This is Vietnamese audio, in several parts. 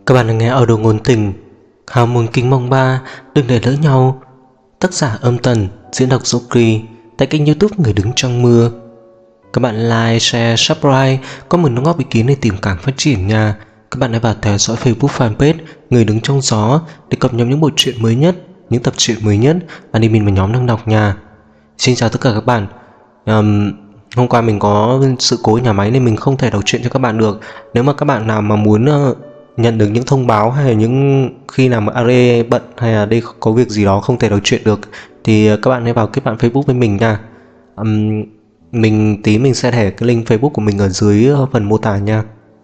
Các bạn đang nghe audio ngôn tình Hào môn kính mong ba, đừng để lỡ nhau. Tác giả Âm Tần, diễn đọc Zokri, tại kênh YouTube Người Đứng Trong Mưa. Các bạn like, share, subscribe, có một đóng góp ý kiến để tìm cảm phát triển nha. Các bạn hãy vào theo dõi Facebook fanpage Người Đứng Trong Gió để cập nhật những bộ truyện mới nhất, những tập truyện mới nhất admin và nhóm đang đọc nha. Xin chào tất cả các bạn. Hôm qua mình có sự cố ở nhà máy nên mình không thể đọc truyện cho các bạn được. Nếu mà các bạn nào mà muốn nhận được những thông báo hay là những khi nào mà Are bận hay là đây có việc gì đó không thể đọc truyện được thì các bạn hãy vào kết bạn Facebook với mình nha. Mình sẽ để cái link Facebook của mình ở dưới phần mô tả nha.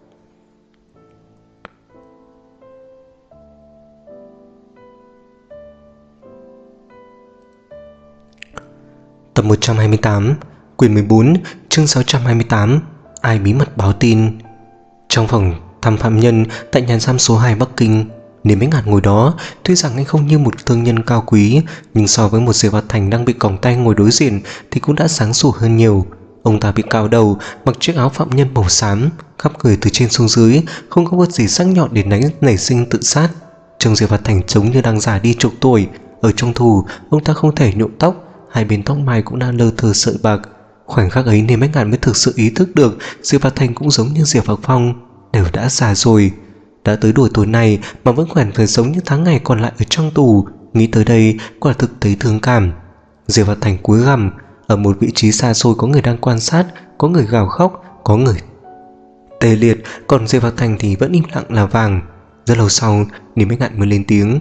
Tập 128, quyển 14, chương 628, ai bí mật báo tin. Trong phòng thăm phạm nhân tại nhà giam số 2 Bắc Kinh, Niềm Bích Ngạn ngồi đó. Tuy rằng anh không như một thương nhân cao quý, nhưng so với một Diệp Vật Thành đang bị còng tay ngồi đối diện thì cũng đã sáng sủa hơn nhiều. Ông ta bị cao đầu, mặc chiếc áo phạm nhân màu xám, khắp người từ trên xuống dưới, không có vật gì sắc nhọn để nảy sinh tự sát. Trông Diệp Vật Thành giống như đang già đi chục tuổi. Ở trong tù, ông ta không thể nhuộm tóc, hai bên tóc mai cũng đang lơ thơ sợi bạc. Khoảnh khắc ấy Niềm Bích Ngạn mới thực sự ý thức được Diệp Vật Thành cũng giống như Diệp Vật Phong, đều đã già rồi. Đã tới độ tuổi này mà vẫn còn phải sống những tháng ngày còn lại ở trong tù. Nghĩ tới đây quả thực thấy thương cảm. Diệp Vật Thành cúi gằm. Ở một vị trí xa xôi có người đang quan sát, có người gào khóc, có người tê liệt, còn Diệp Vật Thành thì vẫn im lặng là vàng. Rất lâu sau Niềm Bích Ngạn mới lên tiếng: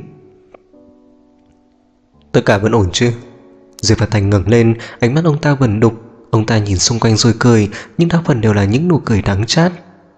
"Tất cả vẫn ổn chứ?" Diệp Vật Thành ngẩng lên, ánh mắt ông ta vẩn đục. Ông ta nhìn xung quanh rồi cười, nhưng đa phần đều là những nụ cười đắng chát.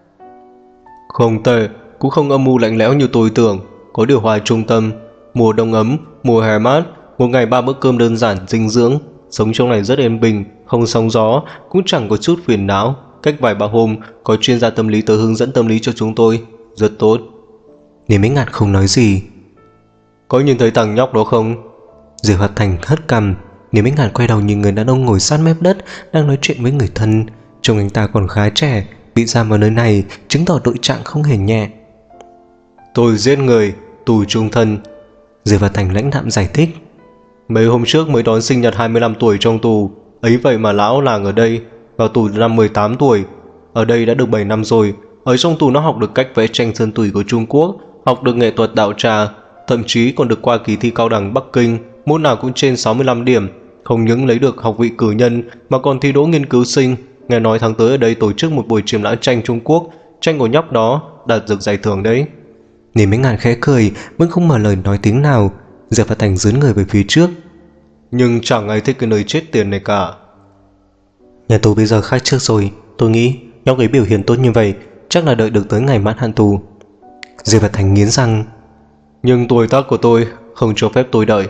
"Không tệ, cũng không âm mưu lạnh lẽo như tôi tưởng. Có điều hòa trung tâm, mùa đông ấm, mùa hè mát, một ngày 3 bữa cơm đơn giản dinh dưỡng. Sống trong này rất yên bình, không sóng gió, cũng chẳng có chút phiền não. Cách vài ba hôm, có chuyên gia tâm lý tới hướng dẫn tâm lý cho chúng tôi. Rất tốt." Niềm Bích Ngạn không nói gì. "Có nhìn thấy thằng nhóc đó không?" Diệp Vật Thành hất cằm. Niềm Bích Ngạn quay đầu nhìn người đàn ông ngồi sát mép đất đang nói chuyện với người thân. Trông anh ta còn khá trẻ, bị giam vào nơi này chứng tỏ tội trạng không hề nhẹ. "Tôi giết người, tù chung thân." Diệp Vật Thành lãnh đạm giải thích. "Mấy hôm trước mới đón sinh nhật 25 tuổi trong tù. Ấy vậy mà lão làng ở đây vào tù năm 18 tuổi. Ở đây đã được 7 năm rồi. Ở trong tù nó học được cách vẽ tranh sơn tủy của Trung Quốc, học được nghệ thuật đạo trà, thậm chí còn được qua kỳ thi cao đẳng Bắc Kinh, môn nào cũng trên 65 điểm. Không những lấy được học vị cử nhân mà còn thi đỗ nghiên cứu sinh. Nghe nói tháng tới ở đây tổ chức một buổi triển lãm tranh Trung Quốc, tranh của nhóc đó đạt được giải thưởng đấy." Niềm Bích Ngạn khẽ cười, vẫn không mở lời nói tiếng nào. Diệp Vật Thành dướn người về phía trước. "Nhưng chẳng ai thích cái nơi chết tiền này cả." "Nhà tù bây giờ khác trước rồi. Tôi nghĩ nhóc ấy biểu hiện tốt như vậy chắc là đợi được tới ngày mãn hạn tù." Diệp Vật Thành nghiến răng. "Nhưng tuổi tác của tôi không cho phép tôi đợi."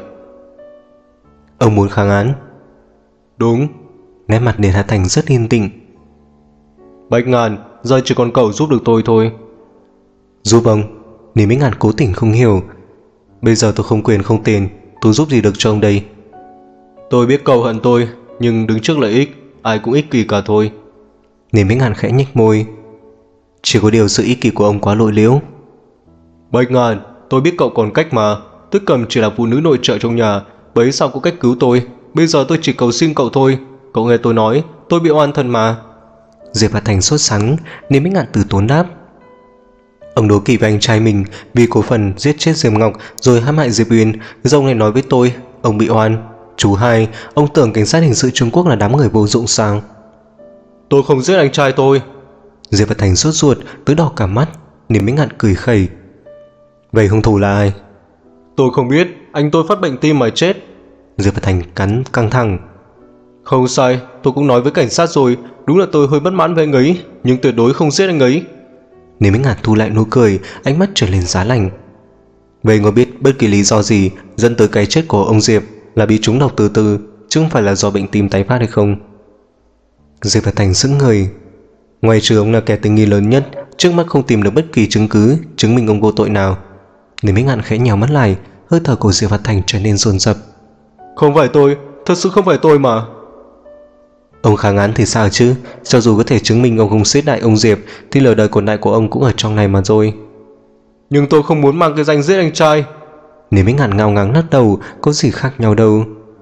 "Ông muốn kháng án?" "Đúng." Nét mặt Điền Hà Thành rất yên tĩnh. "Bạch Ngạn, giờ chỉ còn cậu giúp được tôi thôi." "Giúp ông?" Niềm Bích Ngạn cố tình không hiểu. "Bây giờ tôi không quyền không tiền, tôi giúp gì được cho ông đây?" "Tôi biết cậu hận tôi, nhưng đứng trước lợi ích ai cũng ích kỷ cả thôi." Niềm Bích Ngạn khẽ nhếch môi. "Chỉ có điều sự ích kỷ của ông quá lộ liễu." "Bạch Ngạn, tôi biết cậu còn cách mà. Tôi cầm chỉ là phụ nữ nội trợ trong nhà, bấy sao có cách cứu tôi. Bây giờ tôi chỉ cầu xin cậu thôi. Cậu nghe tôi nói, tôi bị oan thân mà." Diệp Vật Thành sốt sắng. Niềm Bích Ngạn từ tốn đáp. "Ông đố kỵ với anh trai mình vì cổ phần giết chết Diệp Ngọc rồi hãm hại Diệp Uyên, giờ ông lại nói với tôi ông bị oan. Chú hai, ông tưởng cảnh sát hình sự Trung Quốc là đám người vô dụng sao?" "Tôi không giết anh trai tôi." Diệp Vật Thành sốt ruột tới đỏ cả mắt. Niềm Bích Ngạn cười khẩy. "Vậy hung thủ là ai?" "Tôi không biết, anh tôi phát bệnh tim mà chết." Diệp Vật Thành cắn căng thẳng. "Không sai, tôi cũng nói với cảnh sát rồi. Đúng là tôi hơi bất mãn với anh ấy, nhưng tuyệt đối không giết anh ấy." Niềm Bích Ngạn thu lại nụ cười, ánh mắt trở lên giá lạnh. "Vậy ngồi biết bất kỳ lý do gì dẫn tới cái chết của ông Diệp là bị trúng độc từ từ, chứ không phải là do bệnh tim tái phát hay không?" Diệp Vật Thành sững người. Ngoài trừ ông là kẻ tình nghi lớn nhất, trước mắt không tìm được bất kỳ chứng cứ chứng minh ông vô tội nào. Niềm Bích Ngạn khẽ nhèo mắt lại, hơi thở của Diệp Vật Thành trở nên dồn dập. "Không phải tôi, thật sự không phải tôi mà." "Ông kháng án thì sao chứ? Cho dù có thể chứng minh ông không giết hại ông Diệp thì lời đời còn lại của ông cũng ở trong này mà thôi." Nhưng tôi không muốn mang cái danh giết anh trai. Nếu mấy ngàn ngao ngáng lắc đầu, có gì khác nhau đâu.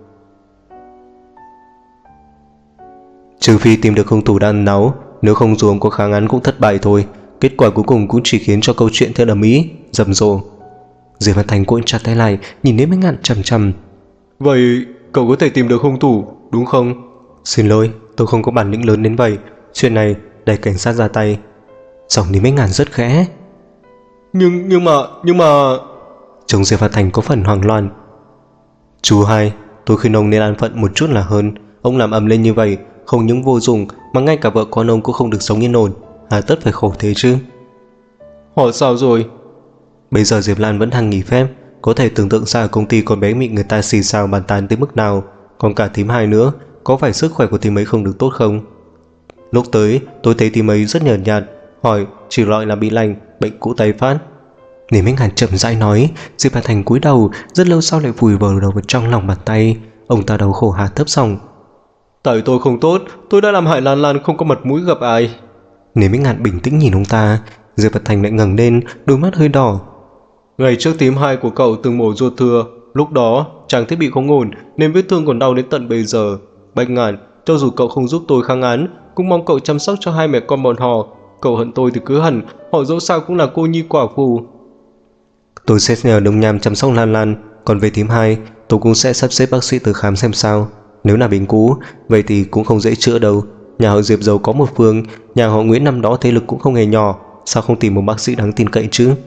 Trừ phi tìm được hung thủ đã ẩn náu, nếu không dù ông có kháng án cũng thất bại thôi. Kết quả cuối cùng cũng chỉ khiến cho câu chuyện thêm ầm ĩ, rầm rộ. Diệp Văn Thành cuộn chặt tay lại, nhìn đến mấy ngàn chằm chằm. Vậy cậu có thể tìm được hung thủ, đúng không? Xin lỗi, tôi không có bản lĩnh lớn đến vậy. Chuyện này để cảnh sát ra tay. Giọng đến mấy ngàn rất khẽ. Nhưng mà... Trông Diệp Văn Thành có phần hoang loạn. Chú hai, tôi khuyên ông nên an phận một chút là hơn. Ông làm ầm lên như vậy, không những vô dụng mà ngay cả vợ con ông cũng không được sống yên ổn. Hà tất phải khổ thế chứ. Họ sao rồi? Bây giờ Diệp Lan vẫn đang nghỉ phép, có thể tưởng tượng ra công ty con bé bị người ta xì xào bàn tán tới mức nào. Còn cả thím hai nữa, có phải sức khỏe của thím ấy không được tốt không? Lúc tới tôi thấy thím ấy rất nhợt nhạt, hỏi chỉ loại là bị lành, bệnh cũ tái phát. Niềm anh Hàn chậm rãi nói. Diệp Hà Thành cúi đầu, rất lâu sau lại vùi vào đầu vào trong lòng bàn tay. Ông ta đau khổ hạ thấp giọng. Tại tôi không tốt, tôi đã làm hại Lan Lan không có mặt mũi gặp ai. Niềm anh Hàn bình tĩnh nhìn ông ta. Diệp Hà Thành lại ngẩng lên, đôi mắt hơi đỏ. Ngày trước thím hai của cậu từng mổ ruột thừa, lúc đó trang thiết bị không ổn nên vết thương còn đau đến tận bây giờ. Bạch Ngạn, cho dù cậu không giúp tôi kháng án, cũng mong cậu chăm sóc cho hai mẹ con bọn họ. Cậu hận tôi thì cứ hận, họ dẫu sao cũng là cô nhi quả phụ. Tôi sẽ nhờ Đông Nham chăm sóc Lan Lan, còn về thím hai, tôi cũng sẽ sắp xếp bác sĩ tới khám xem sao. Nếu là bệnh cũ, vậy thì cũng không dễ chữa đâu. Nhà họ Diệp giàu có một phương, nhà họ Nguyễn năm đó thế lực cũng không hề nhỏ, sao không tìm một bác sĩ đáng tin cậy chứ?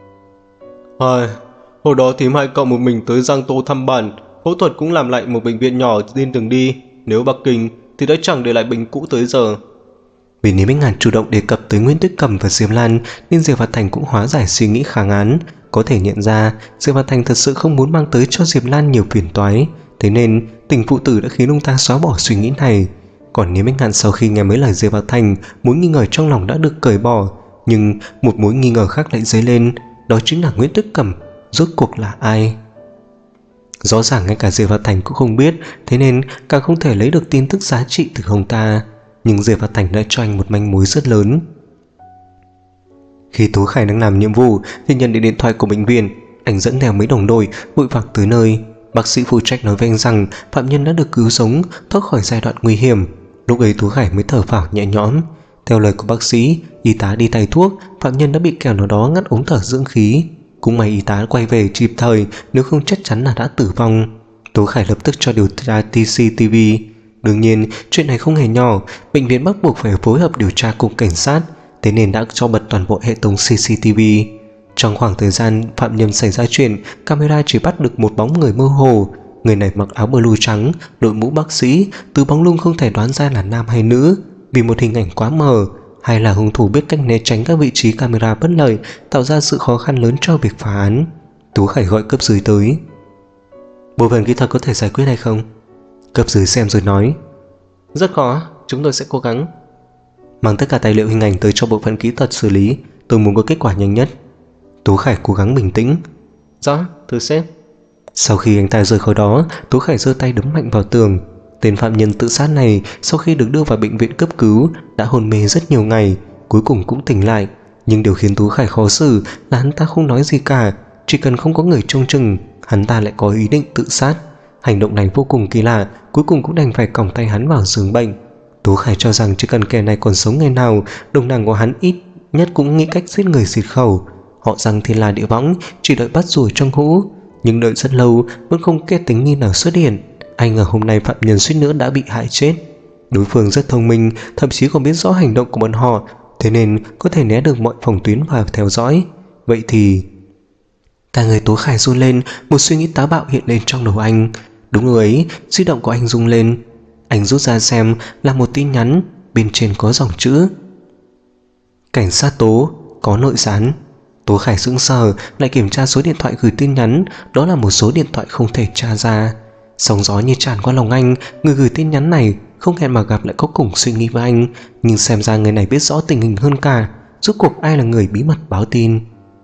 Hồi đó thím hai cậu một mình tới Giang Tô thăm bản, phẫu thuật cũng làm lại một bệnh viện nhỏ trên đường đi. Nếu Bắc Kinh thì đã chẳng để lại bệnh cũ tới giờ. Vì nếu Minh Ngàn chủ động đề cập tới Nguyễn Tuyết Cầm và Diệp Lan, nên Diệp Văn Thành cũng hóa giải suy nghĩ kháng án. Có thể nhận ra Diệp Văn Thành thật sự không muốn mang tới cho Diệp Lan nhiều phiền toái, thế nên tình phụ tử đã khiến ông ta xóa bỏ suy nghĩ này. Còn nếu Minh Ngàn sau khi nghe mấy lời Diệp Văn Thành, mối nghi ngờ trong lòng đã được cởi bỏ, nhưng một mối nghi ngờ khác lại dấy lên, đó chính là Nguyễn Tuyết Cầm rốt cuộc là ai? Rõ ràng ngay cả Diệp Văn Thành cũng không biết, thế nên càng không thể lấy được tin tức giá trị từ ông ta. Nhưng Diệp Văn Thành đã cho anh một manh mối rất lớn. Khi Tú Khải đang làm nhiệm vụ thì nhận được điện thoại của bệnh viện. Anh dẫn theo mấy đồng đội vội vàng tới nơi. Bác sĩ phụ trách nói với anh rằng phạm nhân đã được cứu sống, thoát khỏi giai đoạn nguy hiểm. Lúc ấy Tú Khải mới thở phào nhẹ nhõm. Theo lời của bác sĩ, y tá đi thay thuốc, phạm nhân đã bị kẻo nào đó ngắt ống thở dưỡng khí. Cũng may y tá quay về kịp thời, nếu không chắc chắn là đã tử vong. Tú Khải lập tức cho điều tra CCTV. Đương nhiên, chuyện này không hề nhỏ, bệnh viện bắt buộc phải phối hợp điều tra cùng cảnh sát, thế nên đã cho bật toàn bộ hệ thống CCTV. Trong khoảng thời gian phạm nhân xảy ra chuyện, camera chỉ bắt được một bóng người mơ hồ. Người này mặc áo blue trắng, đội mũ bác sĩ, từ bóng lưng không thể đoán ra là nam hay nữ, vì một hình ảnh quá mờ, hay là hung thủ biết cách né tránh các vị trí camera bất lợi, tạo ra sự khó khăn lớn cho việc phá án. Tú Khải gọi cấp dưới tới. Bộ phận kỹ thuật có thể giải quyết hay không? Cấp dưới xem rồi nói. Rất khó, chúng tôi sẽ cố gắng. Mang tất cả tài liệu hình ảnh tới cho bộ phận kỹ thuật xử lý, tôi muốn có kết quả nhanh nhất. Tú Khải cố gắng bình tĩnh. Rõ, thưa sếp. Sau khi anh ta rời khỏi đó, Tú Khải giơ tay đấm mạnh vào tường. Tên phạm nhân tự sát này sau khi được đưa vào bệnh viện cấp cứu đã hôn mê rất nhiều ngày, cuối cùng cũng tỉnh lại. Nhưng điều khiến Tú Khải khó xử là hắn ta không nói gì cả, chỉ cần không có người trông chừng, hắn ta lại có ý định tự sát. Hành động này vô cùng kỳ lạ, cuối cùng cũng đành phải còng tay hắn vào giường bệnh. Tú Khải cho rằng chỉ cần kẻ này còn sống ngày nào, đồng đảng của hắn ít nhất cũng nghĩ cách giết người diệt khẩu. Họ rằng thiên la địa võng, chỉ đợi bắt ruồi trong hũ. Nhưng đợi rất lâu vẫn không kết tính nghi nào xuất hiện. Ai ngờ hôm nay phạm nhân suýt nữa đã bị hại chết. Đối phương rất thông minh, thậm chí còn biết rõ hành động của bọn họ, thế nên có thể né được mọi phòng tuyến và theo dõi. Vậy thì... Cả người Tú Khải run lên, một suy nghĩ táo bạo hiện lên trong đầu anh. Đúng lúc ấy, di động của anh rung lên. Anh rút ra xem là một tin nhắn, bên trên có dòng chữ: cảnh sát Tố, có nội gián. Tú Khải sững sờ, lại kiểm tra số điện thoại gửi tin nhắn, đó là một số điện thoại không thể tra ra. Sóng gió như tràn qua lòng anh, người gửi tin nhắn này không hẹn mà gặp lại có cùng suy nghĩ với anh, nhưng xem ra người này biết rõ tình hình hơn cả. Rốt cuộc ai là người bí mật báo tin?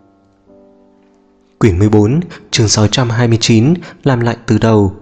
Quyển 14, chương 629, làm lại từ đầu.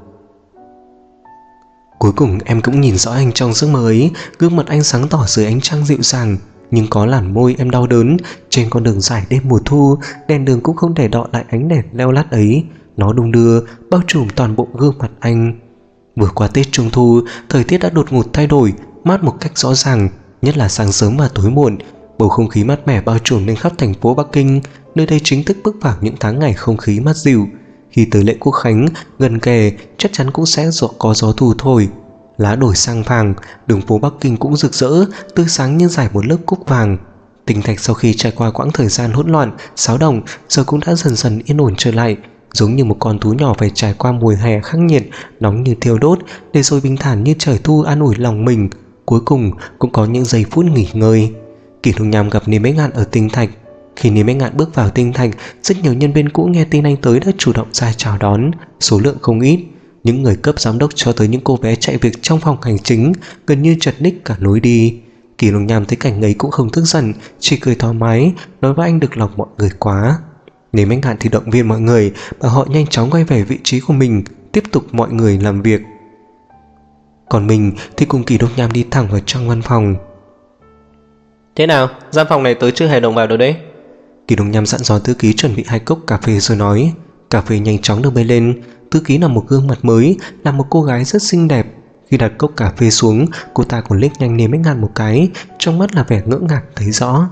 Cuối cùng em cũng nhìn rõ anh trong giấc mơ ấy, gương mặt anh sáng tỏ dưới ánh trăng dịu dàng. nhưng có làn môi em đau đớn. Trên con đường dài đêm mùa thu, đèn đường cũng không thể đọ lại ánh đèn leo lắt ấy. Nó đung đưa bao trùm toàn bộ gương mặt anh. Vừa qua Tết Trung Thu, thời tiết đã đột ngột thay đổi, mát một cách rõ ràng, nhất là sáng sớm và tối muộn. Bầu không khí mát mẻ bao trùm lên khắp thành phố Bắc Kinh, nơi đây chính thức bước vào những tháng ngày không khí mát dịu. Khi tới lễ Quốc Khánh gần kề, chắc chắn cũng sẽ có gió thu thổi. Lá đổi sang vàng, đường phố Bắc Kinh cũng rực rỡ, tươi sáng như dải một lớp cúc vàng. Tinh Thạch sau khi trải qua quãng thời gian hỗn loạn, xáo động, giờ cũng đã dần dần yên ổn trở lại, giống như một con thú nhỏ phải trải qua mùa hè khắc nghiệt, nóng như thiêu đốt, để rồi bình thản như trời thu an ủi lòng mình. Cuối cùng cũng có những giây phút nghỉ ngơi. Kỷ Lục Nham gặp Niêm Bách Ngạn ở Tinh Thạch. Khi Niêm Bách Ngạn bước vào Tinh Thạch, rất nhiều nhân viên cũ nghe tin anh tới đã chủ động ra chào đón, số lượng không ít. Những người cấp giám đốc cho tới những cô bé chạy việc trong phòng hành chính gần như chật ních cả lối đi. Kỷ Lục Nham thấy cảnh ấy cũng không tức giận, chỉ cười thoải mái, nói với anh được lòng mọi người quá. Niêm Bách Ngạn thì động viên mọi người, bảo họ nhanh chóng quay về vị trí của mình, tiếp tục mọi người làm việc. Còn mình thì cùng Kỷ Lục Nham đi thẳng vào trong văn phòng. Thế nào, gian phòng này tớ chưa hề động vào đâu đấy. Kỷ Lục Nham dặn dò thư ký chuẩn bị 2 cốc cà phê rồi nói. Cà phê nhanh chóng được bê lên. Thư ký là một gương mặt mới, là một cô gái rất xinh đẹp. Khi đặt cốc cà phê xuống, cô ta còn liếc nhanh Niêm Bách Ngạn một cái, trong mắt là vẻ ngỡ ngàng thấy rõ.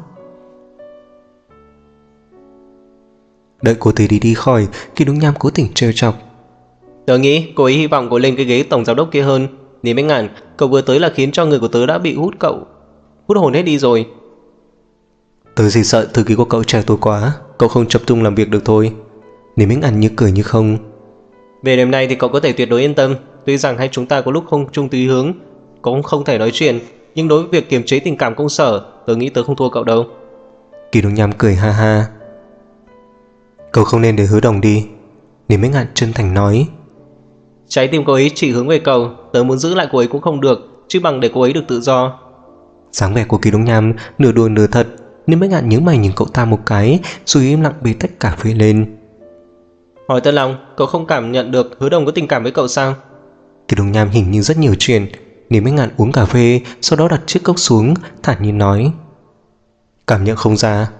Đợi cô tới đi khỏi, Kỷ Lục Nham cố tình trêu chọc. Tớ nghĩ cô ấy hy vọng cậu lên cái ghế tổng giám đốc kia hơn. Niêm Bách Ngạn, cậu vừa tới là khiến cho người của tớ đã bị hút hồn hết đi rồi. Tớ chỉ sợ thư ký của cậu trẻ tuổi quá, cậu không tập trung làm việc được thôi. Niêm Bách Ngạn như cười như không. Về đêm nay thì cậu có thể tuyệt đối yên tâm. Tuy rằng hai chúng ta có lúc không chung tí hướng, cũng không thể nói chuyện, nhưng đối với việc kiềm chế tình cảm công sở, tớ nghĩ tớ không thua cậu đâu. Kỷ Lục Nham cười ha ha. Cậu không nên để Hứa Đồng đi, Niêm Bách Ngạn chân thành nói. Trái tim cô ấy chỉ hướng về cậu, tớ muốn giữ lại cô ấy cũng không được, chứ bằng để cô ấy được tự do. Dáng vẻ của Kỷ Lục Nham nửa đùa nửa thật. Niêm Bách Ngạn nhướng mày nhìn cậu ta một cái, rồi im lặng bê tách cà phê lên. Hỏi thật lòng, cậu không cảm nhận được Hứa Đồng có tình cảm với cậu sao? Kỷ Lục Nham hình như rất nhiều chuyện. Niêm Bách Ngạn uống cà phê, sau đó đặt chiếc cốc xuống, thản nhiên nói. Cảm nhận không ra.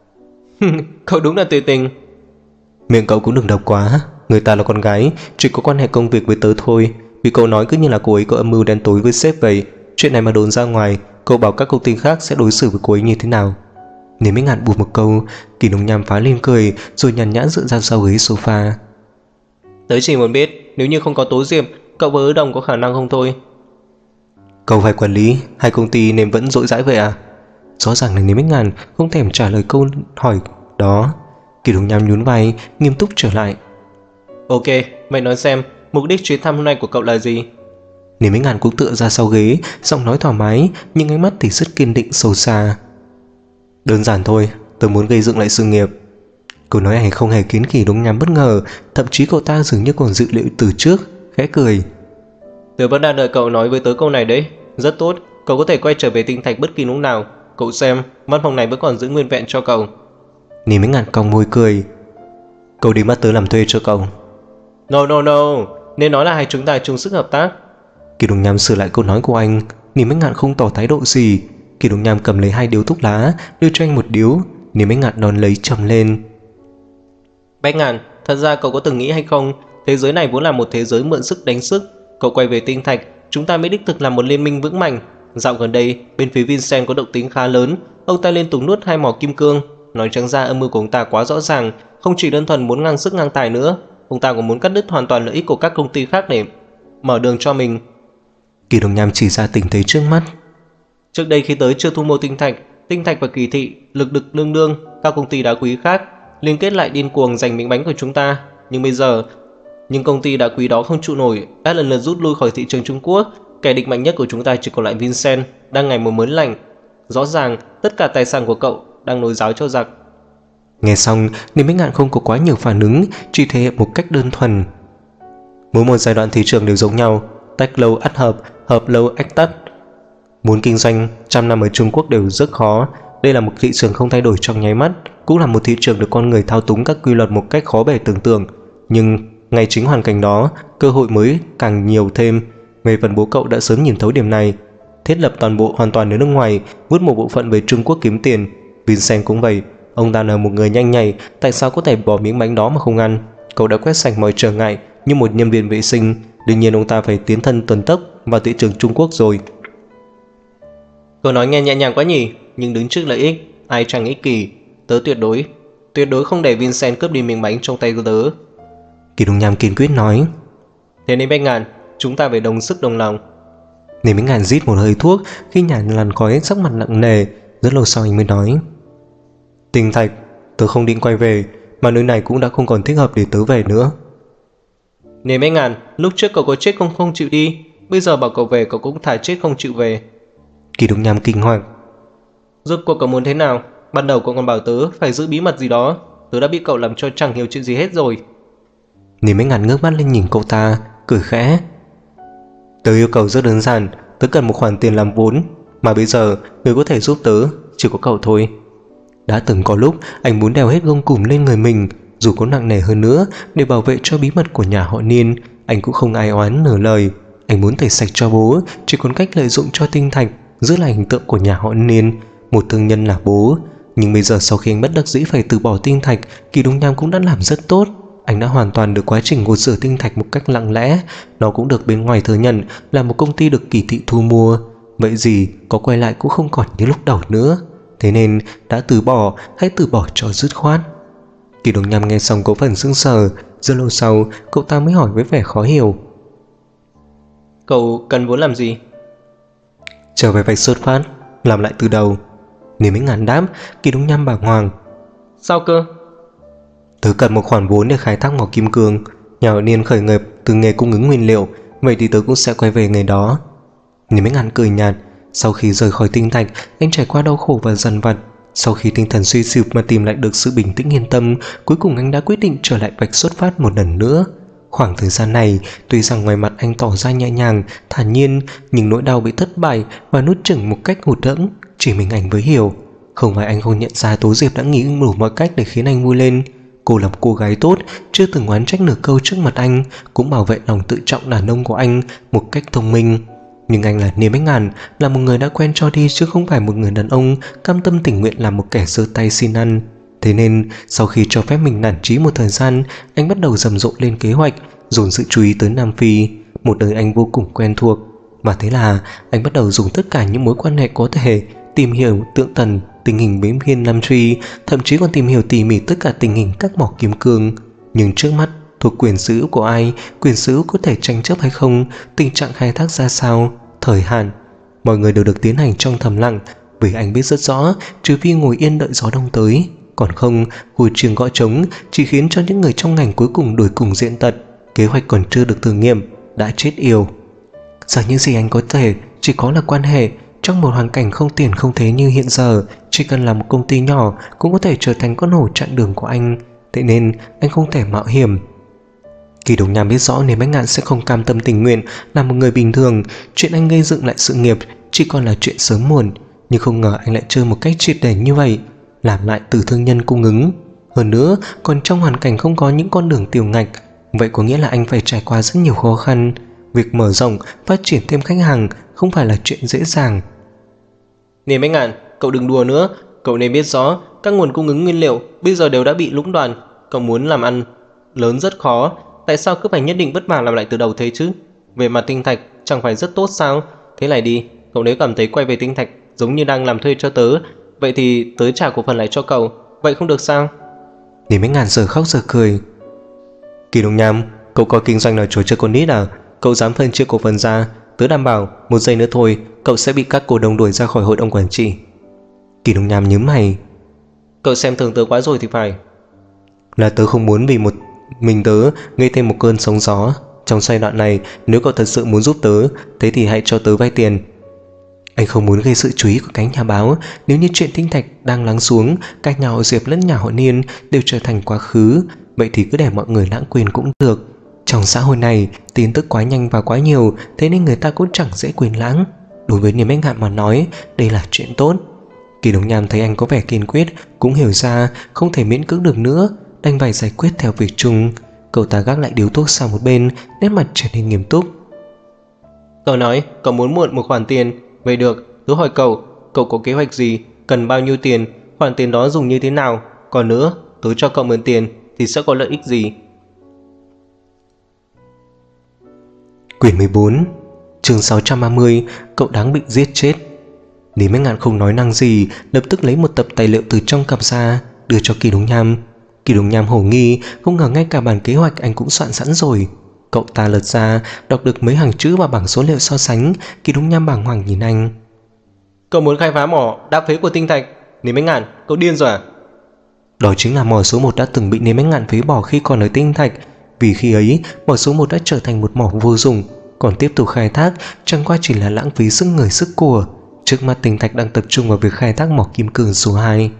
Cậu đúng là tuyệt tình. Miệng cậu cũng đừng độc quá, người ta là con gái, chỉ có quan hệ công việc với tớ thôi. Vì cậu nói cứ như là cô ấy có âm mưu đen tối với sếp vậy. Chuyện này mà đồn ra ngoài, cậu bảo các công ty khác sẽ đối xử với cô ấy như thế nào? Niêm Bách Ngạn bụt một câu, Kỷ Lục Nham phá lên cười, rồi nhàn nhã dựa ra sau ghế sofa. Tớ chỉ muốn biết, nếu như không có Tố Diệp, cậu với Hứa Đồng có khả năng không thôi? Cậu phải quản lý, hai công ty nên vẫn dỗi dãi vậy à? Rõ ràng là Niêm Bách Ngạn không thèm trả lời câu hỏi đó. Kỷ Lục Nham nhún vai, nghiêm túc trở lại. Ok, mày nói xem, mục đích chuyến thăm hôm nay của cậu là gì? Niêm Bách Ngạn cũng tựa ra sau ghế, giọng nói thoải mái, nhưng ánh mắt thì rất kiên định sâu xa. Đơn giản thôi, tớ muốn gây dựng lại sự nghiệp. Câu nói này không hề khiến Kỷ Lục Nham bất ngờ, thậm chí cậu ta dường như còn dự liệu từ trước, khẽ cười. Tớ vẫn đang đợi cậu nói với tớ câu này đấy. Rất tốt, cậu có thể quay trở về Tinh Thạch bất kỳ lúc nào. Cậu xem, văn phòng này vẫn còn giữ nguyên vẹn cho cậu. Niêm Bách Ngạn cong môi cười. Cậu đi bắt tớ làm thuê cho cậu. No, nên nói là hai chúng ta chung sức hợp tác. Kỷ Lục Nham sửa lại câu nói của anh. Niêm Bách Ngạn không tỏ thái độ gì. Kỷ Lục Nham cầm lấy 2 điếu thuốc lá, đưa cho anh một điếu. Niêm Bách Ngạn đón lấy trầm lên. Bách Ngạn, thật ra cậu có từng nghĩ hay không, thế giới này vốn là một thế giới mượn sức đánh sức. Cậu quay về Tinh Thạch, chúng ta mới đích thực là một liên minh vững mạnh. Dạo gần đây, bên phía Vincent có động tính khá lớn, ông ta liên tục nuốt 2 mỏ kim cương. Nói trắng ra âm mưu của ông ta quá rõ ràng, không chỉ đơn thuần muốn ngang sức ngang tài nữa, ông ta còn muốn cắt đứt hoàn toàn lợi ích của các công ty khác để mở đường cho mình. Kỷ Lục Nham chỉ ra tình thế trước mắt. Trước đây khi tới chưa thu mua Tinh Thạch và Kỳ Thị, lực đực đương đương, các công ty đá quý khác liên kết lại điên cuồng giành miếng bánh của chúng ta. Nhưng bây giờ, những công ty đá quý đó không trụ nổi, đã lần lượt rút lui khỏi thị trường Trung Quốc. Kẻ địch mạnh nhất của chúng ta chỉ còn lại Vincent, đang ngày một lớn lành. Rõ ràng tất cả tài sản của cậu đang nối giáo cho giặc. Nghe xong, Niêm Bách Ngạn không có quá nhiều phản ứng, chỉ thể hiện một cách đơn thuần. Mỗi một giai đoạn thị trường đều giống nhau, tách lâu ắt hợp, hợp lâu ách tắt. Muốn kinh doanh 100 năm ở Trung Quốc đều rất khó. Đây là một thị trường không thay đổi trong nháy mắt, cũng là một thị trường được con người thao túng các quy luật một cách khó bề tưởng tượng. Nhưng ngay chính hoàn cảnh đó, cơ hội mới càng nhiều thêm. Về phần bố cậu đã sớm nhìn thấu điểm này. thiết lập hoàn toàn ở nước ngoài, vứt một bộ phận về Trung Quốc kiếm tiền. Vincent cũng vậy, ông ta là một người nhanh nhạy, tại sao có thể bỏ miếng bánh đó mà không ăn? Cậu đã quét sạch mọi trở ngại như một nhân viên vệ sinh, đương nhiên ông ta phải tiến thân tuần tốc vào thị trường Trung Quốc rồi. Cậu nói nghe nhẹ nhàng quá nhỉ, nhưng đứng trước lợi ích, ai chẳng ích kỷ. Tớ tuyệt đối không để Vincent cướp đi miếng bánh trong tay của tớ. Kỳ Đông Nham kiên quyết nói. Thế nên Bách Ngạn, chúng ta phải đồng sức đồng lòng. Nên Bách Ngạn rít một hơi thuốc, khi nhả làn khói, sắc mặt nặng nề. Rất lâu sau anh mới nói. Tinh Thạch, tớ không định quay về, mà nơi này cũng đã không còn thích hợp để tớ về nữa. Nên Bách Ngạn, lúc trước cậu có chết không chịu đi, bây giờ bảo cậu về cậu cũng thà chết không chịu về. Kỳ Đông Nham kinh hoàng. Rốt cuộc cậu muốn thế nào? Ban đầu cậu còn bảo tớ phải giữ bí mật gì đó, tớ đã bị cậu làm cho chẳng hiểu chuyện gì hết rồi. Nên Bách Ngạn ngước mắt lên nhìn cậu ta, cười khẽ. Tớ yêu cầu rất đơn giản, tớ cần một khoản tiền làm vốn, mà bây giờ người có thể giúp tớ chỉ có cậu thôi. Đã từng có lúc anh muốn đeo hết gông cùm lên người mình, dù có nặng nề hơn nữa, để bảo vệ cho bí mật của nhà họ Niên. Anh cũng không ai oán nửa lời. Anh muốn tẩy sạch cho bố, chỉ còn cách lợi dụng cho Tinh Thạch, giữ lại hình tượng của nhà họ Niên, một thương nhân là bố. Nhưng bây giờ sau khi anh bất đắc dĩ phải từ bỏ Tinh Thạch, Kỳ Đông Nham cũng đã làm rất tốt. Anh đã hoàn toàn được quá trình gột rửa Tinh Thạch một cách lặng lẽ. Nó cũng được bên ngoài thừa nhận là một công ty được Kỳ thị thu mua. Vậy gì có quay lại cũng không còn như lúc đầu nữa. Thế nên đã từ bỏ, hãy từ bỏ cho dứt khoát. Kỳ Đông Nham nghe xong có phần sững sờ. Rất lâu sau cậu ta mới hỏi với vẻ khó hiểu. Cậu cần vốn làm gì? Trở về vạch xuất phát, làm lại từ đầu. Nếu mấy ngàn đáp, Kỳ Đông Nham bàng hoàng. Sao cơ? Tớ cần một khoản vốn để khai thác mỏ kim cương. Nhà họ Niên khởi nghiệp từ nghề cung ứng nguyên liệu, vậy thì tớ cũng sẽ quay về nghề đó. Nếu mấy ngàn cười nhạt. Sau khi rời khỏi Tinh Thạch, anh trải qua đau khổ và dằn vặt. Sau khi tinh thần suy sụp mà tìm lại được sự bình tĩnh yên tâm, cuối cùng anh đã quyết định trở lại vạch xuất phát một lần nữa. Khoảng thời gian này, tuy rằng ngoài mặt anh tỏ ra nhẹ nhàng, thản nhiên, nhưng nỗi đau bị thất bại và nuốt chửng một cách hụt hẫng chỉ mình anh mới hiểu. Không phải anh không nhận ra Tố Diệp đã nghĩ đủ mọi cách để khiến anh vui lên. Cô là cô gái tốt, chưa từng oán trách nửa câu trước mặt anh, cũng bảo vệ lòng tự trọng đàn ông của anh một cách thông minh. Nhưng anh là Niêm Bách Ngạn, là một người đã quen cho đi chứ không phải một người đàn ông cam tâm tình nguyện làm một kẻ giơ tay xin ăn. Thế nên sau khi cho phép mình nản chí một thời gian, anh bắt đầu rầm rộ lên kế hoạch, dồn sự chú ý tới Nam Phi, một nơi anh vô cùng quen thuộc. Và thế là anh bắt đầu dùng tất cả những mối quan hệ có thể tìm hiểu tượng tần tình hình bến biên Nam Phi, thậm chí còn tìm hiểu tỉ mỉ tất cả tình hình các mỏ kim cương. Nhưng trước mắt thuộc quyền sở hữu của ai, quyền sở hữu có thể tranh chấp hay không, tình trạng khai thác ra sao, thời hạn, mọi người đều được tiến hành trong thầm lặng. Vì anh biết rất rõ, trừ phi ngồi yên đợi gió đông tới, còn không, hồi trường gõ trống chỉ khiến cho những người trong ngành cuối cùng đuổi cùng diện tật. Kế hoạch còn chưa được thử nghiệm đã chết yểu. Giờ những gì anh có thể chỉ có là quan hệ. Trong một hoàn cảnh không tiền không thế như hiện giờ, chỉ cần là một công ty nhỏ cũng có thể trở thành con hổ chặn đường của anh. Thế nên anh không thể mạo hiểm. Kỳ Đông Nham biết rõ Niêm Bách Ngạn sẽ không cam tâm tình nguyện là một người bình thường. Chuyện anh gây dựng lại sự nghiệp chỉ còn là chuyện sớm muộn. Nhưng không ngờ anh lại chơi một cách triệt để như vậy, làm lại từ thương nhân cung ứng. Hơn nữa còn trong hoàn cảnh không có những con đường tiểu ngạch. Vậy có nghĩa là anh phải trải qua rất nhiều khó khăn. Việc mở rộng, phát triển thêm khách hàng không phải là chuyện dễ dàng. Niêm Bách Ngạn, cậu đừng đùa nữa. Cậu nên biết rõ các nguồn cung ứng nguyên liệu bây giờ đều đã bị lũng đoạn. Cậu muốn làm ăn lớn rất khó. Tại sao cứ phải nhất định vất vả làm lại từ đầu thế chứ? Về mặt Tinh Thạch chẳng phải rất tốt sao? Thế này đi, cậu nếu cảm thấy quay về Tinh Thạch giống như đang làm thuê cho tớ, vậy thì tớ trả cổ phần lại cho cậu. Vậy không được sao? Niêm Bách Ngạn giờ khóc giờ cười. Kỳ Đông Nham, cậu coi kinh doanh là trò chơi con nít à? Cậu dám phân chia cổ phần ra, tớ đảm bảo một giây nữa thôi cậu sẽ bị các cổ đông đuổi ra khỏi hội đồng quản trị. Kỳ Đông Nham nhướng mày. Cậu xem thường tớ quá rồi thì phải. Là tớ không muốn vì một mình tớ gây thêm một cơn sóng gió. Trong giai đoạn này, nếu cậu thật sự muốn giúp tớ, thế thì hãy cho tớ vay tiền. Anh không muốn gây sự chú ý của cánh nhà báo. Nếu như chuyện Tinh Thạch đang lắng xuống, cả nhà họ Diệp lẫn nhà họ Niên đều trở thành quá khứ, vậy thì cứ để mọi người lãng quên cũng được. Trong xã hội này, tin tức quá nhanh và quá nhiều, thế nên người ta cũng chẳng dễ quên lãng. Đối với Niêm Bách Ngạn mà nói, đây là chuyện tốt. Kỳ Đông Nham thấy anh có vẻ kiên quyết, cũng hiểu ra không thể miễn cưỡng được nữa, đành phải giải quyết theo việc chung. Cậu ta gác lại điếu thuốc sang một bên, nét mặt trở nên nghiêm túc. Cậu nói cậu muốn mượn một khoản tiền, Vậy được, tớ hỏi cậu có kế hoạch gì, cần bao nhiêu tiền, khoản tiền đó dùng như thế nào? Còn nữa, tớ cho cậu mượn tiền thì sẽ có lợi ích gì? Quyển 14, chương 630, cậu đáng bị giết chết. Lý Mấy Ngạn không nói năng gì, lập tức lấy một tập tài liệu từ trong cặp ra, đưa cho Kỳ Đông Nham. Kỳ Đông Nham hổ nghi, không ngờ ngay cả bản kế hoạch anh cũng soạn sẵn rồi. Cậu ta lật ra, đọc được mấy hàng chữ và bảng số liệu so sánh. Kỳ Đông Nham bàng hoàng nhìn anh. Cậu muốn khai phá mỏ đá phế của tinh thạch? Lý Mấy Ngạn, cậu điên rồi à? Đó chính là mỏ số 1 đã từng bị Lý Mấy Ngạn phế bỏ khi còn ở tinh thạch. Vì khi ấy, mỏ số 1 đã trở thành một mỏ vô dụng, còn tiếp tục khai thác chẳng qua chỉ là lãng phí sức người sức của. Trước mắt tinh thạch đang tập trung vào việc khai thác mỏ kim cương số 2.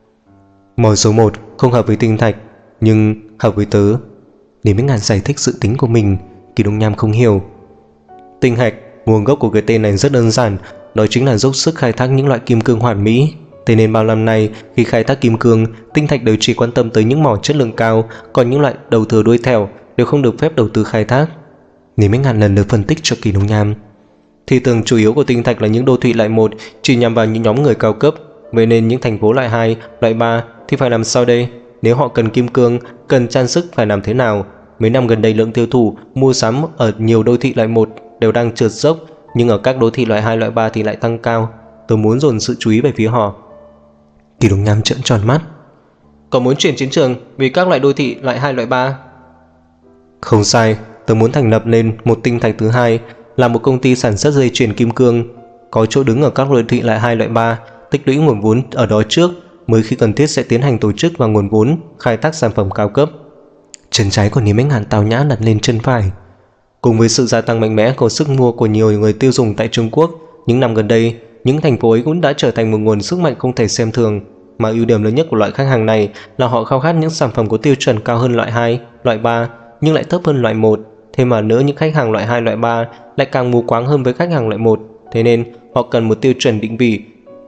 Mỏ số 1 không hợp với tinh thạch, nhưng hợp với tớ. Lý Mấy Ngạn giải thích sự tính của mình. Kỳ Đông Nham không hiểu. Tinh hạch, nguồn gốc của cái tên này rất đơn giản, đó chính là dốc sức khai thác những loại kim cương hoàn mỹ. Thế nên bao năm nay, khi khai thác kim cương, tinh thạch đều chỉ quan tâm tới những mỏ chất lượng cao, còn những loại đầu thừa đuôi thẻo đều không được phép đầu tư khai thác. Lý Mấy Ngạn lần lượt phân tích cho Kỳ Đông Nham. Thị trường chủ yếu của tinh thạch là những đô thị loại 1, chỉ nhằm vào những nhóm người cao cấp, vậy nên những thành phố loại 2, loại 3 thì phải làm sao đây? Nếu họ cần kim cương, cần trang sức phải làm thế nào? Mấy năm gần đây lượng tiêu thụ, mua sắm ở nhiều đô thị loại 1 đều đang trượt dốc, nhưng ở các đô thị loại 2, loại 3 thì lại tăng cao. Tôi muốn dồn sự chú ý về phía họ. Kỳ Đông Nham trợn tròn mắt. Cậu muốn chuyển chiến trường vì các loại đô thị loại 2, loại 3? Không sai, tôi muốn thành lập nên một tinh thạch thứ hai, là một công ty sản xuất dây chuyền kim cương, có chỗ đứng ở các đô thị loại 2, loại 3, tích lũy nguồn vốn ở đó trước, mới khi cần thiết sẽ tiến hành tổ chức và nguồn vốn khai thác sản phẩm cao cấp. Chân trái của Lý Mấy Ngạn tào nhã đặt lên chân phải. Cùng với sự gia tăng mạnh mẽ của sức mua của nhiều người tiêu dùng tại Trung Quốc, những năm gần đây, những thành phố ấy cũng đã trở thành một nguồn sức mạnh không thể xem thường. Mà ưu điểm lớn nhất của loại khách hàng này là họ khao khát những sản phẩm có tiêu chuẩn cao hơn loại 2, loại 3 nhưng lại thấp hơn loại 1. Thêm mà nữa, những khách hàng loại 2, loại 3 lại càng mù quáng hơn với khách hàng loại 1. Thế nên họ cần một tiêu chuẩn định vị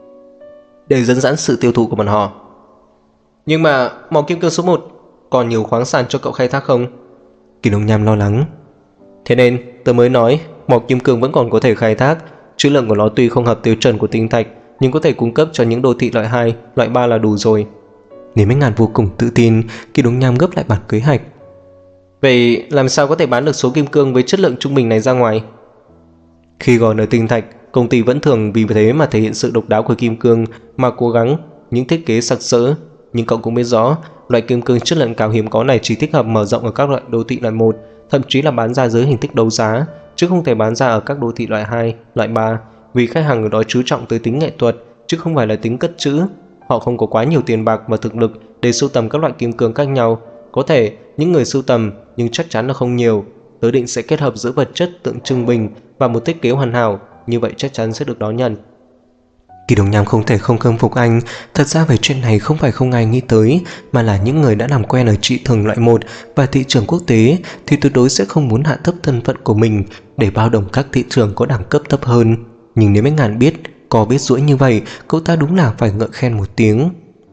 để dẫn dắt sự tiêu thụ của bọn họ. Nhưng mà mỏ kim cương số 1 còn nhiều khoáng sản cho cậu khai thác không? Kỳ Đông Nham lo lắng. Thế nên tôi mới nói mỏ kim cương vẫn còn có thể khai thác, trữ lượng của nó tuy không hợp tiêu chuẩn của tinh thạch nhưng có thể cung cấp cho những đô thị loại 2, loại 3 là đủ rồi. Lý Mấy Ngạn vô cùng tự tin. Kỳ Đông Nham gấp lại bản kế hoạch. Vậy làm sao có thể bán được số kim cương với chất lượng trung bình này ra ngoài? Khi còn ở tinh thạch, công ty vẫn thường vì thế mà thể hiện sự độc đáo của kim cương mà cố gắng những thiết kế sặc sỡ. Nhưng cậu cũng biết rõ, loại kim cương chất lượng cao hiếm có này chỉ thích hợp mở rộng ở các loại đô thị loại 1, thậm chí là bán ra dưới hình thức đấu giá, chứ không thể bán ra ở các đô thị loại 2, loại 3, vì khách hàng ở đó chú trọng tới tính nghệ thuật chứ không phải là tính cất trữ. Họ không có quá nhiều tiền bạc và thực lực để sưu tầm các loại kim cương khác nhau. Có thể những người sưu tầm nhưng chắc chắn là không nhiều. Tớ định sẽ kết hợp giữa vật chất tượng trưng bình và một thiết kế hoàn hảo, như vậy chắc chắn sẽ được đón nhận. Kỳ Đông Nham không thể không khâm phục anh. Thật ra về chuyện này không phải không ai nghĩ tới, mà là những người đã làm quen ở thị trường loại 1 và thị trường quốc tế thì tuyệt đối sẽ không muốn hạ thấp thân phận của mình để bao đồng các thị trường có đẳng cấp thấp hơn. Nhưng nếu Mấy Ngạn biết, có biết rũi như vậy, cậu ta đúng là phải ngợi khen một tiếng.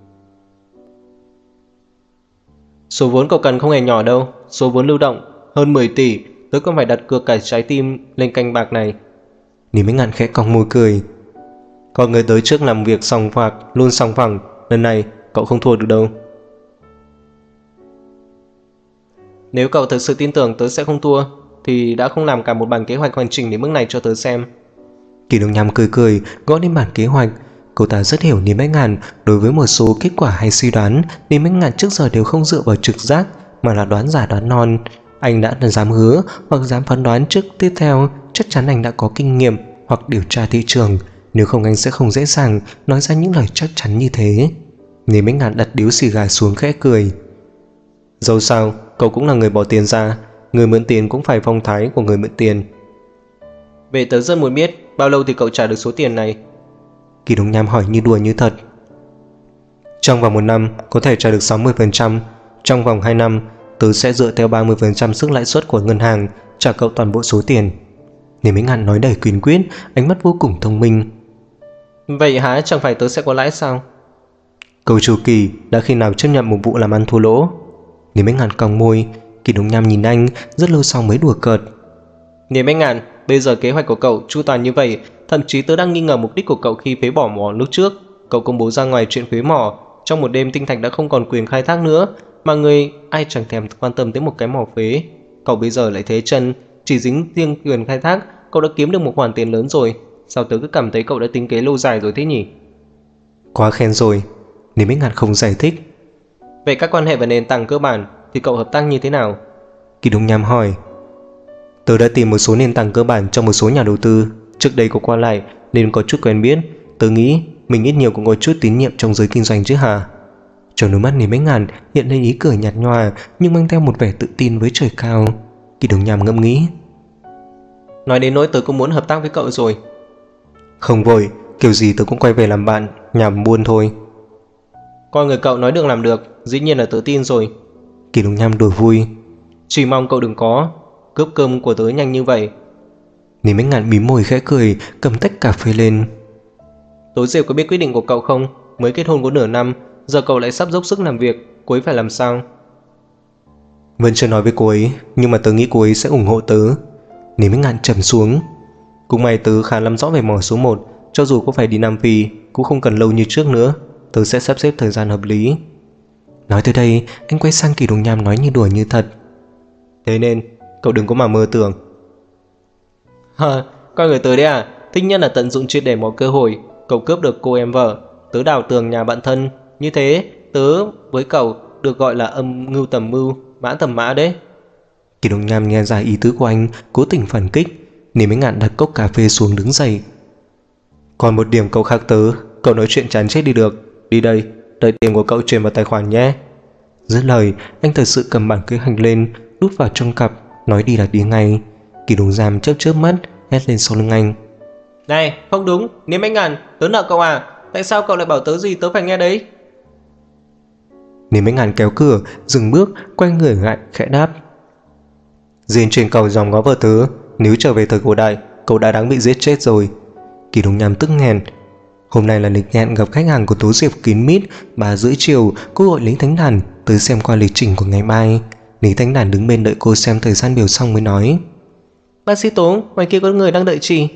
Số vốn cậu cần không hề nhỏ đâu, số vốn lưu động hơn 10 tỷ, tớ còn phải đặt cược cả trái tim lên canh bạc này. Lý Mấy Ngạn khẽ cong môi cười. Còn người tới trước làm việc sòng phạc luôn sòng phẳng, lần này cậu không thua được đâu. Nếu cậu thực sự tin tưởng tớ sẽ không thua thì đã không làm cả một bản kế hoạch hoàn chỉnh đến mức này cho tớ xem. Kỳ Đông Nham cười cười gõ lên bản kế hoạch. Cậu ta rất hiểu Lý Mấy Ngạn. Đối với một số kết quả hay suy đoán, Lý Mấy Ngạn trước giờ đều không dựa vào trực giác mà là đoán giả đoán non. Anh đã dám hứa hoặc dám phán đoán trước tiếp theo, chắc chắn anh đã có kinh nghiệm hoặc điều tra thị trường. Nếu không anh sẽ không dễ dàng nói ra những lời chắc chắn như thế. Lý Mấy Ngạn đặt điếu xì gà xuống khẽ cười. Dẫu sao cậu cũng là người bỏ tiền ra, người mượn tiền cũng phải phong thái của người mượn tiền. Vậy tớ rất muốn biết bao lâu thì cậu trả được số tiền này? Kỳ Đông Nham hỏi như đùa như thật. Trong vòng 1 năm có thể trả được 60%, trong vòng 2 năm tớ sẽ dựa theo 30% sức lãi suất của ngân hàng trả cậu toàn bộ số tiền. Lý Mấy Ngạn nói đầy kiên quyết, ánh mắt vô cùng thông minh. Vậy hả, chẳng phải tớ sẽ có lãi sao? Cầu chủ Kỳ đã khi nào chấp nhận một vụ làm ăn thua lỗ? Lý Mấy Ngạn cong môi. Kỳ Đông Nham nhìn anh rất lâu sau mới đùa cợt. Lý Mấy Ngạn, bây giờ kế hoạch của cậu chu toàn như vậy, thậm chí tớ đang nghi ngờ mục đích của cậu khi phế bỏ mỏ lúc trước. Cậu công bố ra ngoài chuyện phế mỏ, trong một đêm tinh thạch đã không còn quyền khai thác nữa, mà người ai chẳng thèm quan tâm tới một cái mỏ phế. Cậu bây giờ lại thế chân, chỉ dính riêng quyền khai thác, cậu đã kiếm được một khoản tiền lớn rồi. Sao tớ cứ cảm thấy cậu đã tính kế lâu dài rồi thế nhỉ? Quá khen rồi. Niêm Bích Ngạn không giải thích. Về các quan hệ và nền tảng cơ bản thì cậu hợp tác như thế nào? Kỳ Đông Nham hỏi. Tớ đã tìm một số nền tảng cơ bản trong một số nhà đầu tư. Trước đây có qua lại nên có chút quen biết. Tớ nghĩ mình ít nhiều cũng có chút tín nhiệm trong giới kinh doanh chứ hả? Trong đôi mắt Niêm Bích Ngạn hiện lên ý cười nhạt nhòa nhưng mang theo một vẻ tự tin với trời cao. Kỳ Đông Nham ngẫm nghĩ. Nói đến nỗi tớ cũng muốn hợp tác với cậu rồi. Không vội, kiểu gì tớ cũng quay về làm bạn, nhảm buôn thôi. Con người cậu nói được làm được, dĩ nhiên là tớ tin rồi. Kỳ Đông Nham đùa vui. Chỉ mong cậu đừng có cướp cơm của tớ nhanh như vậy. Niêm Bích Ngạn mím môi khẽ cười, cầm tách cà phê lên. Tố Diệp có biết quyết định của cậu không? Mới kết hôn có nửa năm, giờ cậu lại sắp dốc sức làm việc, cô ấy phải làm sao? Vẫn chưa nói với cô ấy, nhưng mà tớ nghĩ cô ấy sẽ ủng hộ tớ. Niêm Bích Ngạn trầm xuống. Cũng may tớ khá nắm rõ về mỏ số 1, cho dù có phải đi Nam Phi cũng không cần lâu như trước nữa. Tớ sẽ sắp xếp thời gian hợp lý. Nói tới đây, anh quay sang Kỳ Đông Nham nói như đùa như thật. Thế nên, cậu đừng có mà mơ tưởng. Con người tớ đấy à? Thích nhất là tận dụng triệt để mọi cơ hội. Cậu cướp được cô em vợ, tớ đào tường nhà bạn thân. Như thế, tớ với cậu được gọi là âm mưu tầm mưu, mã tầm mã đấy. Kỳ Đông Nham nghe ra ý tứ của anh, cố tình phản kích. Niêm Bích Ngạn đặt cốc cà phê xuống đứng dậy. Còn một điểm cậu khác tớ, cậu nói chuyện chán chết đi được. Đi đây, đợi tiền của cậu chuyển vào tài khoản nhé. Dứt lời, anh thật sự cầm bản kế hoạch lên, đút vào trong cặp, nói đi là đi ngay. Kỳ Đông Nham chớp chớp mắt, hét lên sau lưng anh. Này, không đúng, Niêm Bích Ngạn, tớ nợ cậu à? Tại sao cậu lại bảo tớ gì tớ phải nghe đấy? Niêm Bích Ngạn kéo cửa, dừng bước, quay người lại, khẽ đáp. Diên trên cầu dòng ngó vợ tớ, nếu trở về thời cổ đại, cậu đã đáng bị giết chết rồi. Kỳ Đông Nham tức nghẹn. Hôm nay là lịch hẹn gặp khách hàng của Tố Diệp kín mít, 3:30 chiều, cô gọi Lý Thánh Đàn tới xem qua lịch trình của ngày mai. Lý Thánh Đàn đứng bên đợi cô xem thời gian biểu xong mới nói. Bác sĩ Tố, ngoài kia có người đang đợi chị.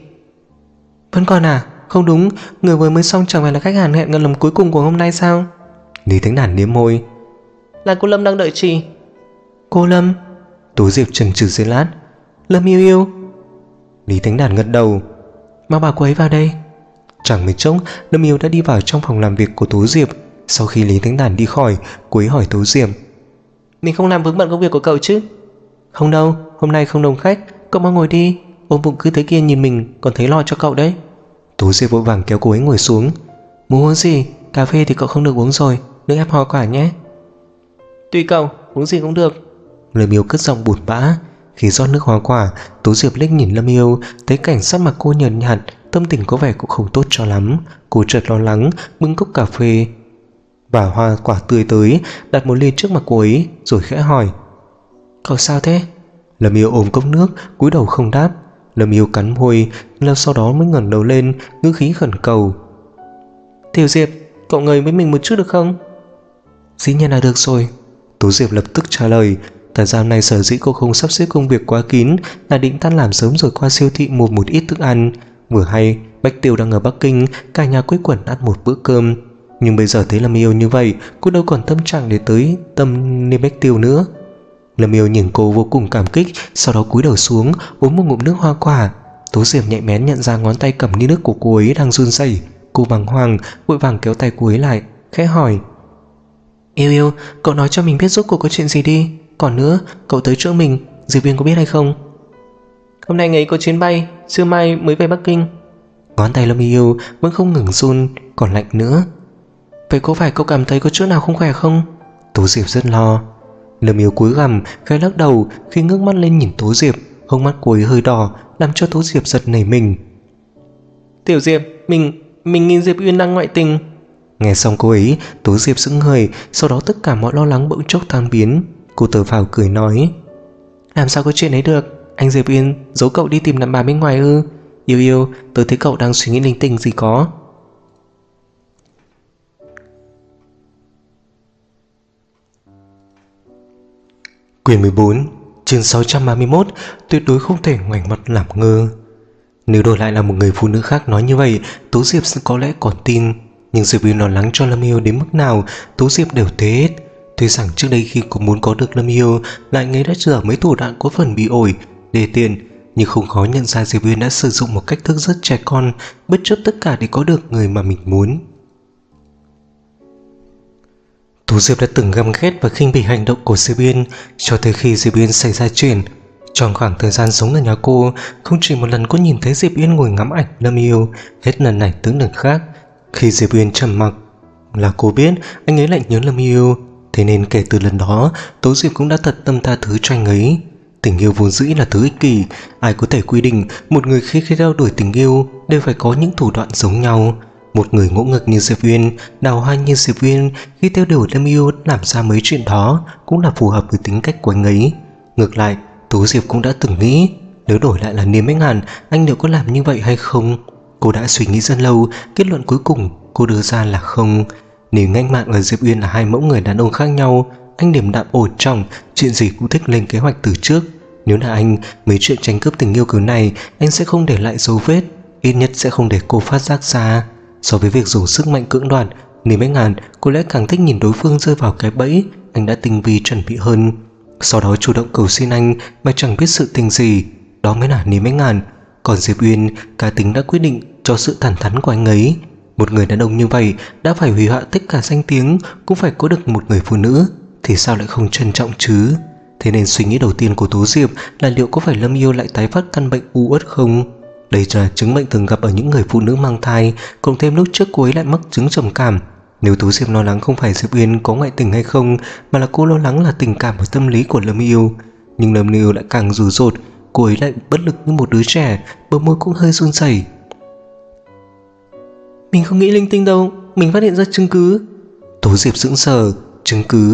Vẫn còn à? Không đúng, người vừa mới xong chẳng phải là khách hàng hẹn gần lần cuối cùng của hôm nay sao? Lý Thánh Đàn liếm môi. Là cô Lâm đang đợi chị. Cô Lâm? Tố Diệp chần chừ giây lát. Lâm yêu yêu. Lý Thánh Đàn gật đầu. Mau bảo cô ấy vào đây. Chẳng mấy chốc, Lâm yêu đã đi vào trong phòng làm việc của Tố Diệp. Sau khi Lý Thánh Đàn đi khỏi, cô ấy hỏi Tố Diệp. Mình không làm vướng bận công việc của cậu chứ? Không đâu, hôm nay không đông khách. Cậu mau ngồi đi. Ôm bụng cứ thế kia nhìn mình còn thấy lo cho cậu đấy. Tố Diệp vội vàng kéo cô ấy ngồi xuống. Muốn uống gì? Cà phê thì cậu không được uống rồi, nước ép hoa quả nhé. Tùy cậu, uống gì cũng được. Lâm Yêu cất giọng buồn bã. Khi rót nước hoa quả, Tố Diệp liếc nhìn Lâm Yêu, thấy cảnh sắc mặt cô nhợt nhạt, tâm tình có vẻ cũng không tốt cho lắm. Cô chợt lo lắng bưng cốc cà phê và hoa quả tươi tới, đặt một ly trước mặt cô ấy rồi khẽ hỏi. Cậu sao thế? Lâm Yêu ôm cốc nước, cúi đầu không đáp. Lâm Yêu cắn môi, lâu sau đó mới ngẩng đầu lên, ngữ khí khẩn cầu. Tiểu Diệp, cậu ngồi với mình một chút được không? Dĩ nhiên là được rồi. Tố Diệp lập tức trả lời. Thời gian này sở dĩ cô không sắp xếp công việc quá kín là định tan làm sớm rồi qua siêu thị mua một ít thức ăn. Vừa hay Bách Tiêu đang ở Bắc Kinh, cả nhà quây quần ăn một bữa cơm. Nhưng bây giờ thấy Lâm Yêu như vậy, cô đâu còn tâm trạng để tới tâm nên Bách Tiêu nữa. Lâm Yêu nhìn cô vô cùng cảm kích, sau đó cúi đầu xuống uống một ngụm nước hoa quả. Tố Diệp nhạy bén nhận ra ngón tay cầm ly nước của cô ấy đang run rẩy. Cô bàng hoàng vội vàng kéo tay cô ấy lại, khẽ hỏi. Yêu yêu, cậu nói cho mình biết rốt cuộc có chuyện gì đi. Còn nữa, cậu tới chỗ mình, Diệp Viên có biết hay không? Hôm nay ngày có chuyến bay, trưa mai mới về Bắc Kinh. Ngón tay Lâm Yêu vẫn không ngừng run, còn lạnh nữa. Vậy có phải cậu cảm thấy có chỗ nào không khỏe không? Tố Diệp rất lo. Lâm Yêu cúi gằm, khẽ lắc đầu. Khi ngước mắt lên nhìn Tố Diệp, hốc mắt cô ấy hơi đỏ, làm cho Tố Diệp giật nảy mình. Tiểu Diệp, mình nghĩ Diệp Uyên đang ngoại tình. Nghe xong cô ấy, Tố Diệp sững người, sau đó tất cả mọi lo lắng bỗng chốc tan biến. Cô thở phào cười nói. Làm sao có chuyện ấy được? Anh Diệp Uyên giấu cậu đi tìm đàn bà bên ngoài ư? Yêu yêu, tớ thấy cậu đang suy nghĩ linh tinh gì có. Quyển 14, chương 631, tuyệt đối không thể ngoảnh mặt làm ngơ. Nếu đổi lại là một người phụ nữ khác nói như vậy, Tố Diệp có lẽ còn tin. Nhưng Diệp Uyên lo lắng cho Lâm Hiêu đến mức nào, Tố Diệp đều thế hết. Tuy rằng trước đây khi cô muốn có được Lâm Hiêu, lại nghe đã dở mấy thủ đoạn có phần bị ổi, đề tiền, nhưng không khó nhận ra Diệp Uyên đã sử dụng một cách thức rất trẻ con, bất chấp tất cả để có được người mà mình muốn. Tố Diệp đã từng găm ghét và khinh bỉ hành động của Diệp Uyên cho tới khi Diệp Uyên xảy ra chuyện. Trong khoảng thời gian sống ở nhà cô, không chỉ một lần cô nhìn thấy Diệp Uyên ngồi ngắm ảnh Lâm Hiêu, hết lần này tới lần khác. Khi Diệp Uyên trầm mặc là cô biết anh ấy lại nhớ Lâm Hiêu, thế nên kể từ lần đó, Tố Diệp cũng đã thật tâm tha thứ cho anh ấy. Tình yêu vốn dĩ là thứ ích kỷ, ai có thể quy định một người khi theo đuổi tình yêu đều phải có những thủ đoạn giống nhau. Một người ngỗ nghịch như Diệp Uyên, đào hoa như Diệp Uyên khi theo đuổi Lâm Hiêu làm ra mấy chuyện đó cũng là phù hợp với tính cách của anh ấy. Ngược lại, Tố Diệp cũng đã từng nghĩ nếu đổi lại là Niêm Bách Hàn, anh liệu có làm như vậy hay không. Cô đã suy nghĩ rất lâu, kết luận cuối cùng cô đưa ra là không. Nếu Anh Mạn và Diệp Uyên là hai mẫu người đàn ông khác nhau, anh điềm đạm ổn trọng, chuyện gì cũng thích lên kế hoạch từ trước. Nếu là anh, mấy chuyện tranh cướp tình yêu kiểu này anh sẽ không để lại dấu vết, ít nhất sẽ không để cô phát giác ra. So với việc dùng sức mạnh cưỡng đoạt, Niêm Bách Hàn có lẽ càng thích nhìn đối phương rơi vào cái bẫy anh đã tinh vi chuẩn bị hơn, sau đó chủ động cầu xin anh mà chẳng biết sự tình gì. Đó mới là Niêm Bách Hàn. Còn Diệp Uyên, cá tính đã quyết định cho sự thẳng thắn của anh ấy. Một người đàn ông như vậy đã phải hủy hoại tất cả danh tiếng cũng phải có được một người phụ nữ, thì sao lại không trân trọng chứ. Thế nên suy nghĩ đầu tiên của Tố Diệp là liệu có phải Lâm Hiêu lại tái phát căn bệnh u uất không. Đây là chứng bệnh thường gặp ở những người phụ nữ mang thai, cộng thêm lúc trước cô ấy lại mắc chứng trầm cảm. Nếu Tố Diệp lo lắng không phải Diệp Uyên có ngoại tình hay không, mà là cô lo lắng là tình cảm và tâm lý của Lâm Hiêu, nhưng Lâm Hiêu lại càng rủ rột. Cô ấy lại bất lực như một đứa trẻ, bờ môi cũng hơi run rẩy. Mình không nghĩ linh tinh đâu, mình phát hiện ra chứng cứ. Tố Diệp sững sờ. Chứng cứ?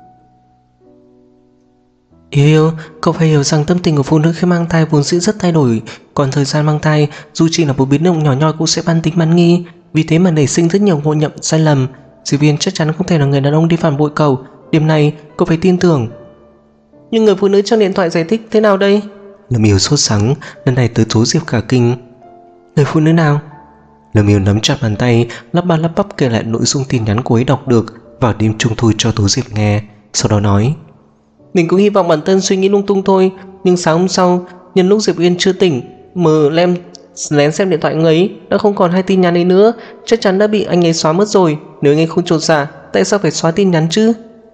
Yêu, cậu phải hiểu rằng tâm tình của phụ nữ khi mang thai vốn dĩ rất thay đổi. Còn thời gian mang thai, dù chỉ là một biến động nhỏ nhoi cũng sẽ ban tính ban nghi. Vì thế mà nảy sinh rất nhiều ngộ nhận sai lầm. Diệp Uyên chắc chắn không thể là người đàn ông đi phản bội cậu. Điểm này cậu phải tin tưởng. Nhưng người phụ nữ trong điện thoại giải thích thế nào đây? Lâm Hiêu sốt sắng, lần này tới Tố Diệp cả kinh. Người phụ nữ nào? Lâm Hiêu nắm chặt bàn tay, lắp ba lắp bắp kể lại nội dung tin nhắn cô ấy đọc được vào đêm trung thu cho Tố Diệp nghe. Sau đó nói, mình cũng hy vọng bản thân suy nghĩ lung tung thôi, nhưng sáng hôm sau, nhân lúc Diệp Uyên chưa tỉnh, mở lén xem điện thoại anh ấy, đã không còn hai tin nhắn ấy nữa, chắc chắn đã bị anh ấy xóa mất rồi. Nếu anh ấy không chột dạ, tại sao phải xóa tin nhắn chứ?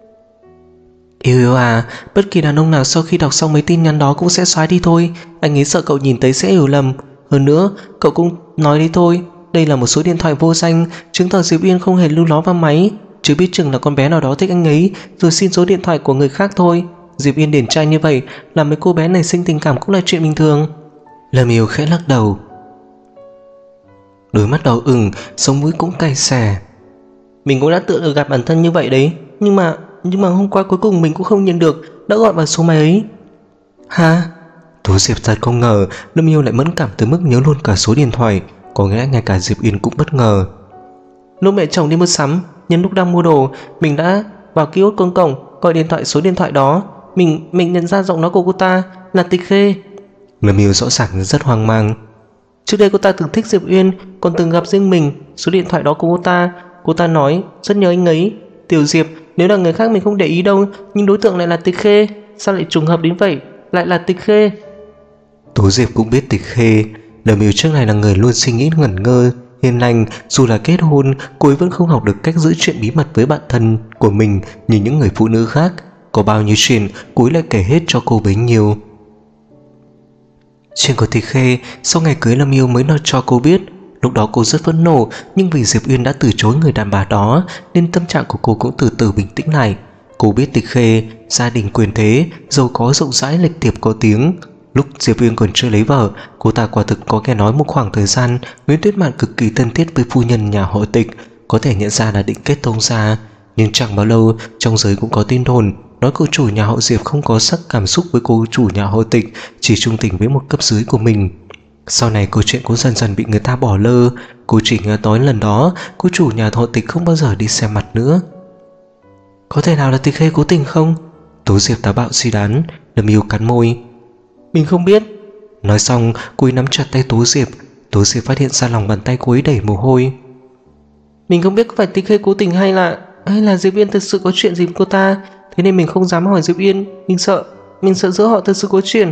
Yêu à, bất kỳ đàn ông nào sau khi đọc xong mấy tin nhắn đó cũng sẽ xóa đi thôi. Anh ấy sợ cậu nhìn thấy sẽ hiểu lầm. Hơn nữa, cậu cũng nói đi thôi, đây là một số điện thoại vô danh, chứng tỏ Diệp Uyên không hề lưu nó vào máy. Chứ biết chừng là con bé nào đó thích anh ấy rồi xin số điện thoại của người khác thôi. Diệp Uyên điển trai như vậy, làm mấy cô bé này sinh tình cảm cũng là chuyện bình thường. Lâm Hiêu khẽ lắc đầu, đôi mắt đỏ ửng, sống mũi cũng cay xè. Mình cũng đã tự được gặp bản thân như vậy đấy, nhưng mà hôm qua cuối cùng mình cũng không nhận được, đã gọi vào số máy ấy. Ha? Tố Diệp thật không ngờ Lâm Hiêu lại mẫn cảm tới mức nhớ luôn cả số điện thoại, có nghĩa ngay cả Diệp Uyên cũng bất ngờ. Lúc mẹ chồng đi mua sắm, nhân lúc đang mua đồ, mình đã vào kiosk công cộng gọi điện thoại số điện thoại đó. Mình nhận ra giọng nói của cô ta là Tịch Khê. Lâm Hiêu rõ ràng rất hoang mang. Trước đây cô ta từng thích Diệp Uyên, còn từng gặp riêng mình. Số điện thoại đó của cô ta nói rất nhớ anh ấy. Tiểu Diệp, nếu là người khác mình không để ý đâu, nhưng đối tượng lại là Tịch Khê. Sao lại trùng hợp đến vậy? Lại là Tịch Khê. Tố Diệp cũng biết Tịch Khê. Lâm Hiêu trước này là người luôn suy nghĩ ngẩn ngơ, hiền lành. Dù là kết hôn, cô ấy vẫn không học được cách giữ chuyện bí mật với bạn thân của mình như những người phụ nữ khác. Có bao nhiêu chuyện cô ấy lại kể hết cho cô bấy nhiêu. Chuyện của Tịch Khê sau ngày cưới Lâm Hiêu mới nói cho cô biết. Lúc đó cô rất phẫn nộ, nhưng vì Diệp Uyên đã từ chối người đàn bà đó nên tâm trạng của cô cũng từ từ bình tĩnh lại. Cô biết Tịch Khê gia đình quyền thế, giàu có rộng rãi, lịch thiệp có tiếng. Lúc Diệp Uyên còn chưa lấy vợ, cô ta quả thực có nghe nói một khoảng thời gian Nguyễn Tuyết Mạn cực kỳ thân thiết với phu nhân nhà họ Tịch, có thể nhận ra là định kết thông gia. Nhưng chẳng bao lâu trong giới cũng có tin đồn nói cô chủ nhà họ Diệp không có sắc cảm xúc với cô chủ nhà họ Tịch, chỉ trung tình với một cấp dưới của mình. Sau này câu chuyện cũng dần dần bị người ta bỏ lơ. Cô chỉ nghe nói lần đó cô chủ nhà họ Tịch không bao giờ đi xem mặt nữa. Có thể nào là Tịch Khê cố tình không? Tố Diệp táo bạo suy đoán. Lâm Hiêu cắn môi. Mình không biết. Nói xong cô ấy nắm chặt tay Tố Diệp. Tố Diệp phát hiện ra lòng bàn tay cô ấy đầy mồ hôi. Mình không biết có phải Tịch Khê cố tình hay là Diệp Yên thật sự có chuyện gì với cô ta, thế nên mình không dám hỏi Diệp Yên. Mình sợ giữa họ thật sự có chuyện.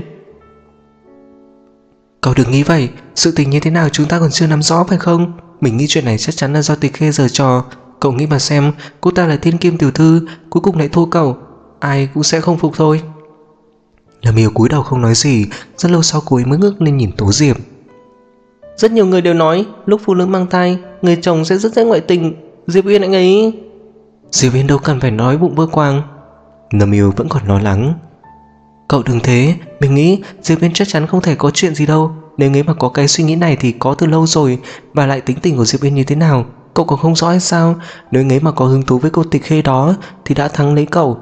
Cậu đừng nghĩ vậy, sự tình như thế nào chúng ta còn chưa nắm rõ phải không? Mình nghĩ chuyện này chắc chắn là do Tịch Khê giở trò. Cậu nghĩ mà xem, cô ta là thiên kim tiểu thư, cuối cùng lại thua cậu, ai cũng sẽ không phục thôi. Lâm Yêu cúi đầu không nói gì. Rất lâu sau cô ấy mới ngước lên nhìn Tố Diệp. Rất nhiều người đều nói lúc phụ nữ mang thai, người chồng sẽ rất dễ ngoại tình. Diệp Uyên anh ấy... Diệp Uyên đâu cần phải nói bụng bơ quang. Lâm Yêu vẫn còn lo lắng. Cậu đừng thế, mình nghĩ Diệp Uyên chắc chắn không thể có chuyện gì đâu. Nếu ấy mà có cái suy nghĩ này thì có từ lâu rồi. Và lại tính tình của Diệp Uyên như thế nào cậu còn không rõ hay sao? Nếu ấy mà có hứng thú với cô Tịch Khê đó thì đã thắng lấy cậu.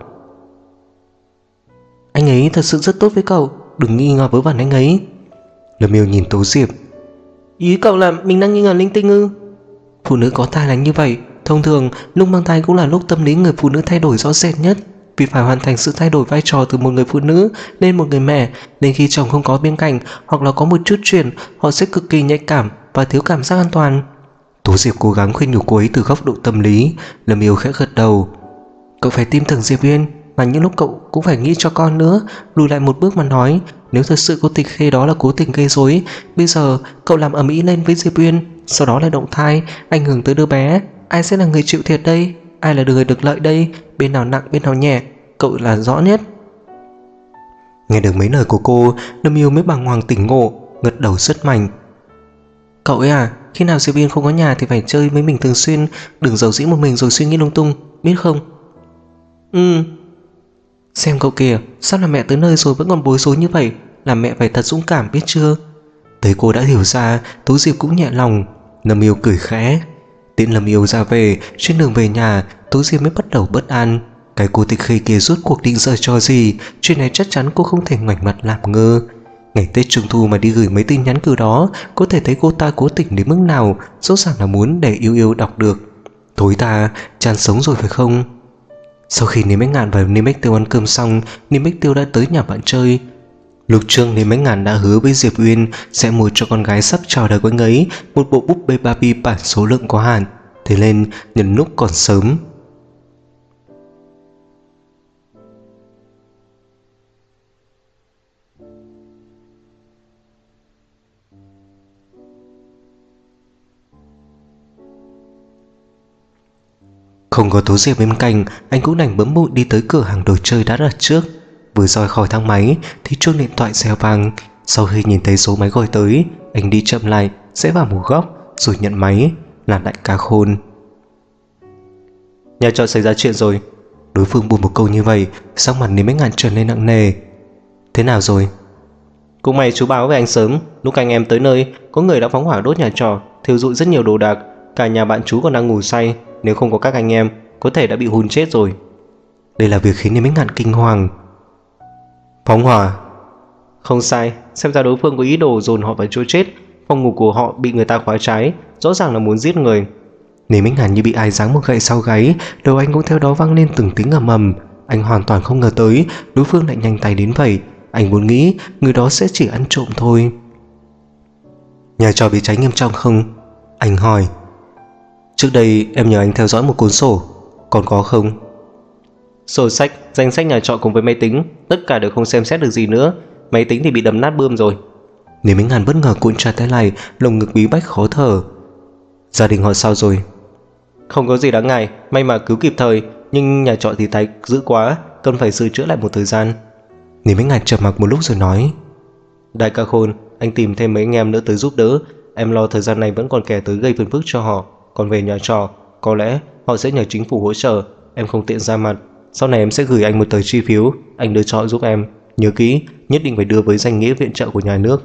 Anh ấy thật sự rất tốt với cậu, đừng nghi ngờ vớ vẩn anh ấy. Lâm Yêu nhìn Tố Diệp. Ý cậu là mình đang nghi ngờ linh tinh ư? Phụ nữ có thai là như vậy. Thông thường lúc mang thai cũng là lúc tâm lý người phụ nữ thay đổi rõ rệt nhất. Vì phải hoàn thành sự thay đổi vai trò từ một người phụ nữ lên một người mẹ, nên khi chồng không có bên cạnh hoặc là có một chút chuyển, họ sẽ cực kỳ nhạy cảm và thiếu cảm giác an toàn. Tố Diệp cố gắng khuyên nhủ cô ấy từ góc độ tâm lý. Lâm Yêu khẽ gật đầu. Cậu phải tin tưởng Diệp Uyên, mà những lúc cậu cũng phải nghĩ cho con nữa. Lùi lại một bước mà nói, nếu thật sự cô Tịch Khê đó là cố tình gây rối, bây giờ cậu làm ầm ĩ lên với Diệp Uyên, sau đó lại động thai, ảnh hưởng tới đứa bé, ai sẽ là người chịu thiệt đây? Ai là người được lợi đây? Bên nào nặng bên nào nhẹ, cậu là rõ nhất. Nghe được mấy lời của cô, Lâm Yêu mới bàng hoàng tỉnh ngộ, gật đầu rất mạnh. Cậu ấy à, khi nào Diệp Uyên không có nhà thì phải chơi với mình thường xuyên, đừng giàu dĩ một mình rồi suy nghĩ lung tung, biết không? Xem cậu kìa, sao là mẹ tới nơi rồi vẫn còn bối rối như vậy, làm mẹ phải thật dũng cảm biết chưa? Thấy cô đã hiểu ra, Tố Diệp cũng nhẹ lòng. Lâm Yêu cười khẽ. Tiễn Lâm Yêu ra về, trên đường về nhà, Tố Diệp mới bắt đầu bất an. Cái cô Tịch Khê kia rốt cuộc định giở trò gì? Chuyện này chắc chắn cô không thể ngoảnh mặt làm ngơ. Ngày Tết Trung Thu mà đi gửi mấy tin nhắn kiểu đó, có thể thấy cô ta cố tình đến mức nào, rõ ràng là muốn để Yêu Yêu đọc được. Tối ta, chán sống rồi phải không? Sau khi Niêm Bách Ngạn và Niêm Bách Tiêu ăn cơm xong, Niêm Bách Tiêu đã tới nhà bạn chơi. Lúc trước Niêm Bách Ngạn đã hứa với Diệp Uyên sẽ mua cho con gái sắp chào đời của anh ấy một bộ búp bê Barbie bản số lượng có hạn, thế nên nhân lúc còn sớm. Không có Tố Diệp bên cạnh, anh cũng đành bấm bụi đi tới cửa hàng đồ chơi đã đặt trước. Vừa rời khỏi thang máy thì chuông điện thoại reo vang. Sau khi nhìn thấy số máy gọi tới, anh đi chậm lại, rẽ vào một góc rồi nhận máy. Là Đại ca Khôn. Nhà trọ xảy ra chuyện rồi. Đối phương buồn một câu như vậy, sắc mặt Niêm Bách Ngạn trở nên nặng nề. Thế nào rồi? Cũng may chú báo với anh sớm. Lúc anh em tới nơi, có người đã phóng hỏa đốt nhà trọ, thiêu rụi rất nhiều đồ đạc. Cả nhà bạn chú còn đang ngủ say, nếu không có các anh em có thể đã bị hun chết rồi. Đây là việc khiến Niêm Bách Ngạn kinh hoàng. Phóng hỏa? Không sai, xem ra đối phương có ý đồ dồn họ vào chỗ chết. Phòng ngủ của họ bị người ta khóa trái, rõ ràng là muốn giết người. Niêm Bách Ngạn như bị ai giáng một gậy sau gáy, đầu anh cũng theo đó vang lên từng tiếng ầm ầm. Anh hoàn toàn không ngờ tới đối phương lại nhanh tay đến vậy. Anh vốn nghĩ người đó sẽ chỉ ăn trộm thôi. Nhà trọ bị cháy nghiêm trọng không? Anh hỏi. Trước đây em nhờ anh theo dõi một cuốn sổ, còn có không? Sổ sách, danh sách nhà trọ cùng với máy tính, tất cả đều không xem xét được gì nữa. Máy tính thì bị đập nát bươm rồi. Niêm Bách Ngạn bất ngờ cuộn chặt tay lại, lồng ngực bí bách khó thở. Gia đình họ sao rồi? Không có gì đáng ngại, may mà cứu kịp thời, nhưng nhà trọ thì tái dữ quá, cần phải sửa chữa lại một thời gian. Niêm Bách Ngạn trầm mặc một lúc rồi nói. Đại ca Khôn, anh tìm thêm mấy anh em nữa tới giúp đỡ. Em lo thời gian này vẫn còn kẻ tới gây phiền phức cho họ. Còn về nhà trọ, có lẽ họ sẽ nhờ chính phủ hỗ trợ. Em không tiện ra mặt. Sau này em sẽ gửi anh một tờ chi phiếu, anh đưa cho họ giúp em. Nhớ kỹ, nhất định phải đưa với danh nghĩa viện trợ của nhà nước.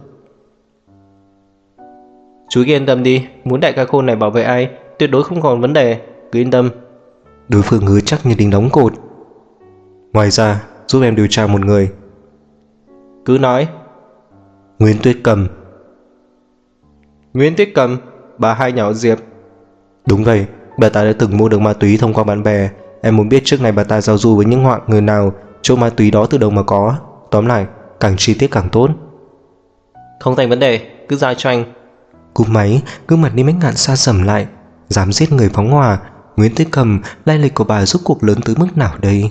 Chú yên tâm đi, muốn đại ca Khôn này bảo vệ ai, tuyệt đối không còn vấn đề, cứ yên tâm. Đối phương hứa chắc như đinh đóng cột. Ngoài ra, giúp em điều tra một người. Cứ nói. Nguyễn Tuyết Cầm. Nguyễn Tuyết Cầm, bà hai nhỏ Diệp. Đúng vậy, bà ta đã từng mua được ma túy thông qua bạn bè. Em muốn biết trước này bà ta giao du với những hạng người nào, chỗ ma túy đó từ đâu mà có. Tóm lại, càng chi tiết càng tốt. Không thành vấn đề, cứ giao cho anh. Cúp máy, gương mặt Lý Bách Ngạn xa sầm lại. Dám giết người phóng hỏa, Nguyễn Tế Cầm, lai lịch của bà rốt cuộc lớn tới mức nào đây?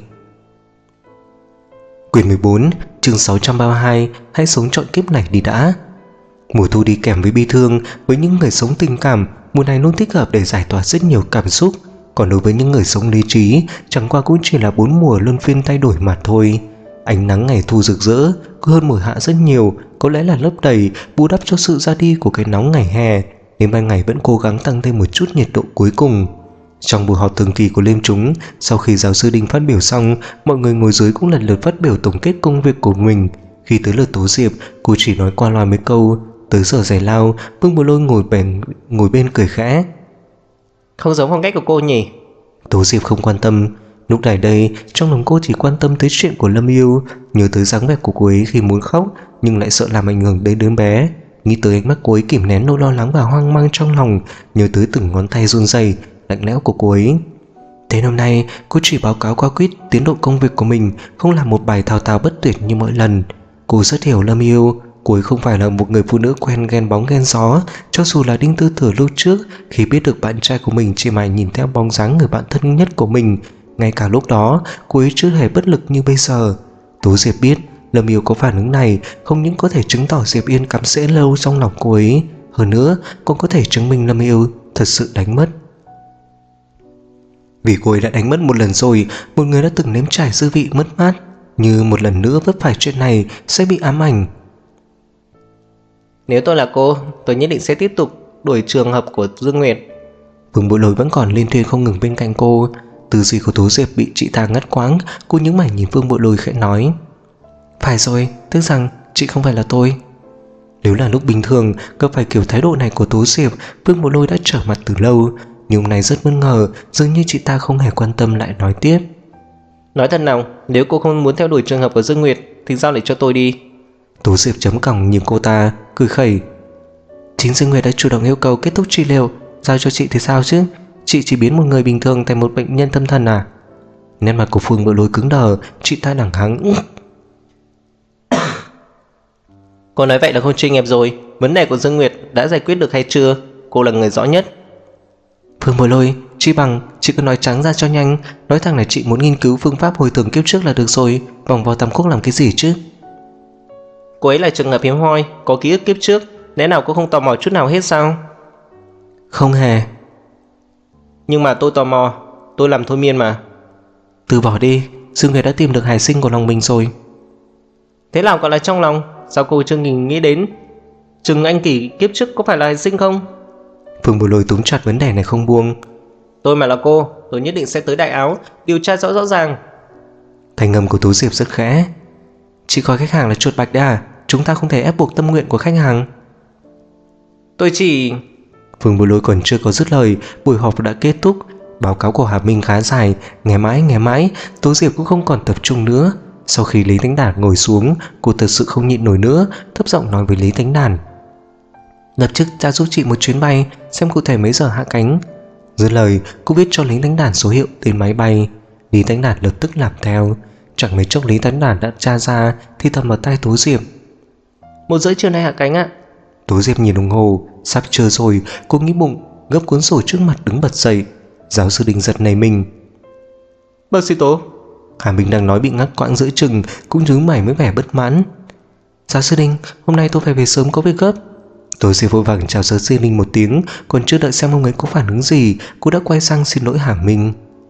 Quyển 14, chương 632, hãy sống trọn kiếp này đi đã. Mùa thu đi kèm với bi thương, với những người sống tình cảm, mùa này luôn thích hợp để giải tỏa rất nhiều cảm xúc. Còn đối với những người sống lý trí, chẳng qua cũng chỉ là 4 mùa luân phiên thay đổi mà thôi. Ánh nắng ngày thu rực rỡ, cứ hơn mùa hạ rất nhiều, có lẽ là lấp đầy, bù đắp cho sự ra đi của cái nóng ngày hè, nên ban ngày vẫn cố gắng tăng thêm một chút nhiệt độ cuối cùng. Trong buổi họp thường kỳ của Liêm chúng, sau khi giáo sư Đinh phát biểu xong, mọi người ngồi dưới cũng lần lượt phát biểu tổng kết công việc của mình. Khi tới lượt Tố Diệp, cô chỉ nói qua loa mấy câu. Tới giờ giải lao, Vương Bồ Lôi ngồi bên cười khẽ. Không giống phong cách của cô nhỉ? Tố Diệp không quan tâm. Lúc này đây, trong lòng cô chỉ quan tâm tới chuyện của Lâm Yêu, nhớ tới dáng vẻ của cô ấy khi muốn khóc nhưng lại sợ làm ảnh hưởng đến đứa bé, nghĩ tới ánh mắt cô ấy kìm nén nỗi lo lắng và hoang mang trong lòng, nhớ tới từng ngón tay run rẩy lạnh lẽo của cô ấy. Thế hôm nay cô chỉ báo cáo qua quýt tiến độ công việc của mình, không làm một bài thao thao bất tuyệt như mỗi lần. Cô rất hiểu Lâm Yêu, cô ấy không phải là một người phụ nữ quen ghen bóng ghen gió. Cho dù là Đinh Tư Thừa lúc trước, khi biết được bạn trai của mình chỉ mải nhìn theo bóng dáng người bạn thân nhất của mình, ngay cả lúc đó cô ấy chưa hề bất lực như bây giờ. Tố Diệp biết Lâm Yêu có phản ứng này không những có thể chứng tỏ Diệp Yên cắm rễ lâu trong lòng cô ấy, hơn nữa còn có thể chứng minh Lâm Yêu thật sự đánh mất. Vì cô ấy đã đánh mất một lần rồi, một người đã từng nếm trải dư vị mất mát, như một lần nữa vấp phải chuyện này sẽ bị ám ảnh. Nếu tôi là cô, tôi nhất định sẽ tiếp tục đuổi trường hợp của Dương Nguyệt. Vương Bội Lôi vẫn còn liên thuyên không ngừng bên cạnh cô. Tư duy của Tố Diệp bị chị ta ngắt quãng. Cô nhướng mày nhìn Vương Bội Lôi khẽ nói, phải rồi, tức rằng chị không phải là tôi. Nếu là lúc bình thường gặp phải kiểu thái độ này của Tố Diệp, Vương Bội Lôi đã trở mặt từ lâu, nhưng hôm nay rất bất ngờ, dường như chị ta không hề quan tâm lại nói tiếp. Nói thật nào, nếu cô không muốn theo đuổi trường hợp của Dương Nguyệt thì giao lại cho tôi đi. Tố Diệp chấm còng nhìn cô ta, cười khẩy. Chính Dương Nguyệt đã chủ động yêu cầu kết thúc trị liệu, giao cho chị thì sao chứ? Chị chỉ biến một người bình thường thành một bệnh nhân tâm thần à? Nét mặt của Phương Bội Lôi cứng đờ, chị ta đằng hắng. Cô nói vậy là không chuyên nghiệp rồi. Vấn đề của Dương Nguyệt đã giải quyết được hay chưa? Cô là người rõ nhất. Phương Bội Lôi, chi bằng chị cứ nói trắng ra cho nhanh, nói thẳng là chị muốn nghiên cứu phương pháp hồi tưởng kiếp trước là được rồi, vòng vo tam quốc làm cái gì chứ? Cô ấy là trường hợp hiếm hoi, có ký ức kiếp trước, lẽ nào cô không tò mò chút nào hết sao? Không hề. Nhưng mà tôi tò mò, tôi làm thôi miên mà. Từ bỏ đi, Dương Nguyệt đã tìm được hải sinh của lòng mình rồi. Thế nào gọi là trong lòng? Sao cô chưa nghĩ đến Trừng Anh Kỷ kiếp trước có phải là hải sinh không? Phương Bội Lôi túm chặt vấn đề này không buông. Tôi mà là cô, tôi nhất định sẽ tới Đại Áo điều tra rõ ràng. Thành ngầm của Tú Diệp rất khẽ. Chị coi khách hàng là chuột bạch đấy à? Chúng ta không thể ép buộc tâm nguyện của khách hàng. Tôi chỉ... Phương Bội Lôi còn chưa có dứt lời, buổi họp đã kết thúc. Báo cáo của Hà Minh khá dài, nghe mãi Tú Diệp cũng không còn tập trung nữa. Sau khi Lý Thánh Đản ngồi xuống, cô thật sự không nhịn nổi nữa, thấp giọng nói với Lý Thánh Đản, lập tức ra giúp chị một chuyến bay, xem cụ thể mấy giờ hạ cánh. Dứt lời, cô viết cho Lý Thánh Đản số hiệu tên máy bay. Lý Thánh Đản lập tức làm theo. Chẳng mấy chốc Lý Thánh Đản đã tra ra, thì thầm vào tai Tú Diệp, 1:30 chiều nay hạ cánh ạ. Tú Diệp nhìn đồng hồ, sắp trưa rồi. Cô nghĩ bụng, gấp cuốn sổ trước mặt đứng bật dậy. Giáo sư Đinh giật nảy mình. Bác sĩ Tố. Hà Minh đang nói bị ngắt quãng giữa chừng, cũng nhướng mày với vẻ bất mãn. Giáo sư Đinh, hôm nay tôi phải về sớm, có việc gấp. Tôi sẽ vội vàng chào giáo sư Đinh một tiếng, còn chưa đợi xem ông ấy có phản ứng gì, cô đã quay sang xin lỗi Hà Minh.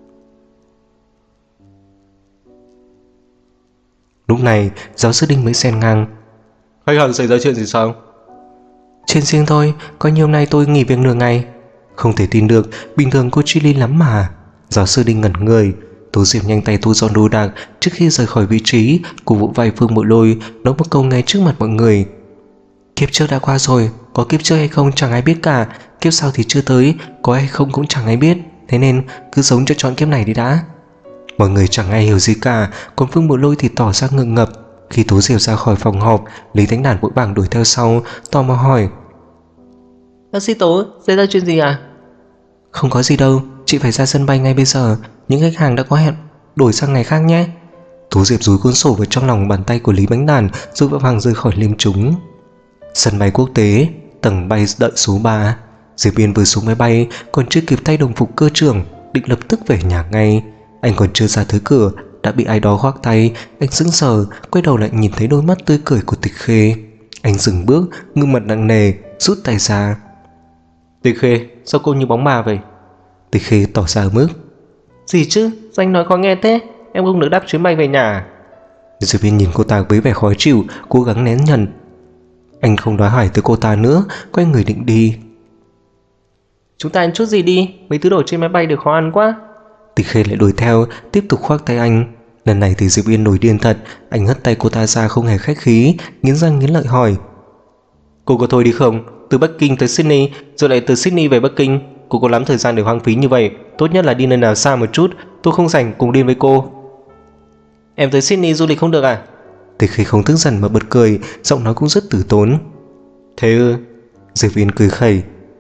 Lúc này giáo sư Đinh mới xen ngang, Khách hàng xảy ra chuyện gì sao? Chuyện riêng thôi, coi như hôm nay tôi nghỉ việc nửa ngày. Không thể tin được, bình thường cô chi ly lắm mà. Giáo sư Đinh ngẩn người. Tố Diệp nhanh tay thu dọn đồ đạc. Trước khi rời khỏi vị trí, cô vỗ vai Phương Bội Lôi, nói một câu ngay trước mặt mọi người. Kiếp trước đã qua rồi, có kiếp trước hay không chẳng ai biết cả. Kiếp sau thì chưa tới, có hay không cũng chẳng ai biết. Thế nên cứ sống cho chọn kiếp này đi đã. Mọi người chẳng ai hiểu gì cả, còn Phương Bội Lôi thì tỏ ra ngượng ngập. Khi Tố Diệp ra khỏi phòng họp, Lý Thánh Đản vội vàng đuổi theo sau, tò mò hỏi, Bác sĩ Tố, xảy ra chuyện gì à? Không có gì đâu, chị phải ra sân bay ngay bây giờ. Những khách hàng đã có hẹn đổi sang ngày khác nhé. Tố Diệp dúi cuốn sổ vào trong lòng bàn tay của Lý Bánh Đàn, rồi vội vàng rời khỏi Liêm chúng. Sân bay quốc tế, tầng bay đợi số 3. Diệp Uyên vừa xuống máy bay còn chưa kịp thay đồng phục cơ trưởng, định lập tức về nhà ngay. Anh còn chưa ra tới cửa đã bị ai đó khoác tay. Anh sững sờ, quay đầu lại nhìn thấy đôi mắt tươi cười của Tịch Khê. Anh dừng bước, ngưng mặt nặng nề, rút tay ra. Tịch Khê, sao cô như bóng ma vậy? Tịch Khê tỏ ra mức. Gì chứ, sao anh nói khó nghe thế? Em không được đáp chuyến bay về nhà. Diệp Uyên nhìn cô ta với vẻ khó chịu, cố gắng nén nhận. Anh không nói hỏi tới cô ta nữa, quay người định đi. Chúng ta ăn chút gì đi, mấy thứ đồ trên máy bay đều khó ăn quá. Tịch Khê lại đuổi theo, tiếp tục khoác tay anh. Lần này thì Diệp Uyên nổi điên thật. Anh hất tay cô ta ra không hề khách khí, nghiến răng nghiến lợi hỏi. Cô có thôi đi không? Từ Bắc Kinh tới Sydney, rồi lại từ Sydney về Bắc Kinh. Cô có lắm thời gian để hoang phí như vậy. Tốt nhất là đi nơi nào xa một chút. Tôi không rảnh cùng đi với cô. Em tới Sydney du lịch không được à? Tịch Khê không tức giận mà bật cười, giọng nói cũng rất tử tốn. Thế ư? Diệp Uyên cười khẩy.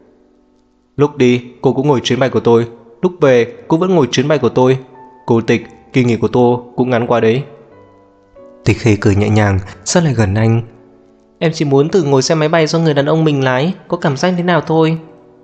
Lúc đi cô cũng ngồi chuyến bay của tôi, lúc về cô vẫn ngồi chuyến bay của tôi. Cô Tịch, kỳ nghỉ của tôi cũng ngắn qua đấy. Tịch Khê cười nhẹ nhàng, sát lại gần anh. Em chỉ muốn thử ngồi xe máy bay do người đàn ông mình lái, có cảm giác thế nào thôi.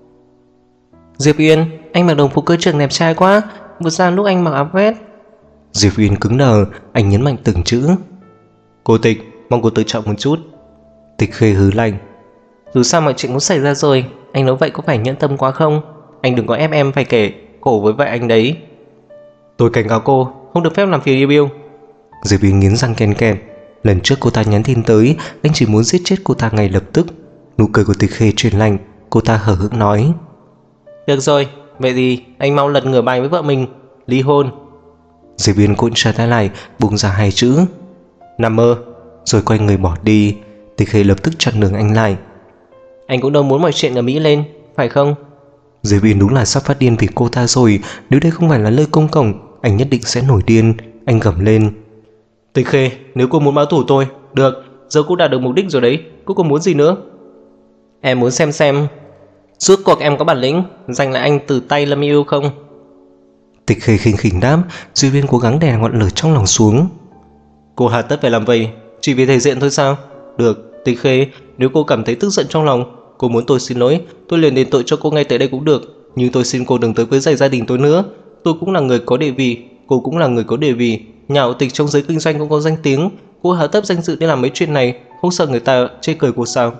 Diệp Uyên, anh mặc đồng phục cơ trưởng đẹp trai quá, vừa sang lúc anh mặc áo vest. Diệp Uyên cứng đờ, anh nhấn mạnh từng chữ. Cô Tịch, mong cô tự trọng một chút. Tịch Khê hứ lạnh. Dù sao mọi chuyện cũng xảy ra rồi, anh nói vậy có phải nhẫn tâm quá không? Anh đừng có ép em phải kể khổ với vậy anh đấy. Tôi cảnh cáo cô, không được phép làm phiền yêu. Diệp Uyên nghiến răng ken ken. Lần trước cô ta nhắn tin tới, anh chỉ muốn giết chết cô ta ngay lập tức. Nụ cười của Tịch Khê chuyển lạnh, cô ta hờ hững nói. Được rồi, vậy thì anh mau lật ngửa bài với vợ mình, ly hôn. Diệp Uyên cuộn trà tay lại, buông ra hai chữ. Nằm mơ. Rồi quay người bỏ đi. Tịch Khê lập tức chặn đường anh lại. Anh cũng đâu muốn mọi chuyện ở Mỹ lên, phải không? Diệp Uyên đúng là sắp phát điên vì cô ta rồi. Nếu đây không phải là nơi công cộng, anh nhất định sẽ nổi điên. Anh gầm lên. Tịch Khê, nếu cô muốn báo thù tôi, được, giờ cô đạt được mục đích rồi đấy, cô còn muốn gì nữa? Em muốn xem rốt cuộc em có bản lĩnh giành lại anh từ tay Lâm Yêu không? Tịch Khê khinh khỉnh đáp. Diệp Uyên cố gắng đè ngọn lửa trong lòng xuống. Cô hà tất phải làm vậy, chỉ vì thể diện thôi sao? Được, Tịch Khê, nếu cô cảm thấy tức giận trong lòng, cô muốn tôi xin lỗi, tôi liền đền tội cho cô ngay tại đây cũng được. Nhưng tôi xin cô đừng tới quấy rầy gia đình tôi nữa. Tôi cũng là người có địa vị, cô cũng là người có địa vị. Nhà họ Tịch trong giới kinh doanh cũng có danh tiếng. Cô hà tất danh dự để làm mấy chuyện này, không sợ người ta chê cười cô sao?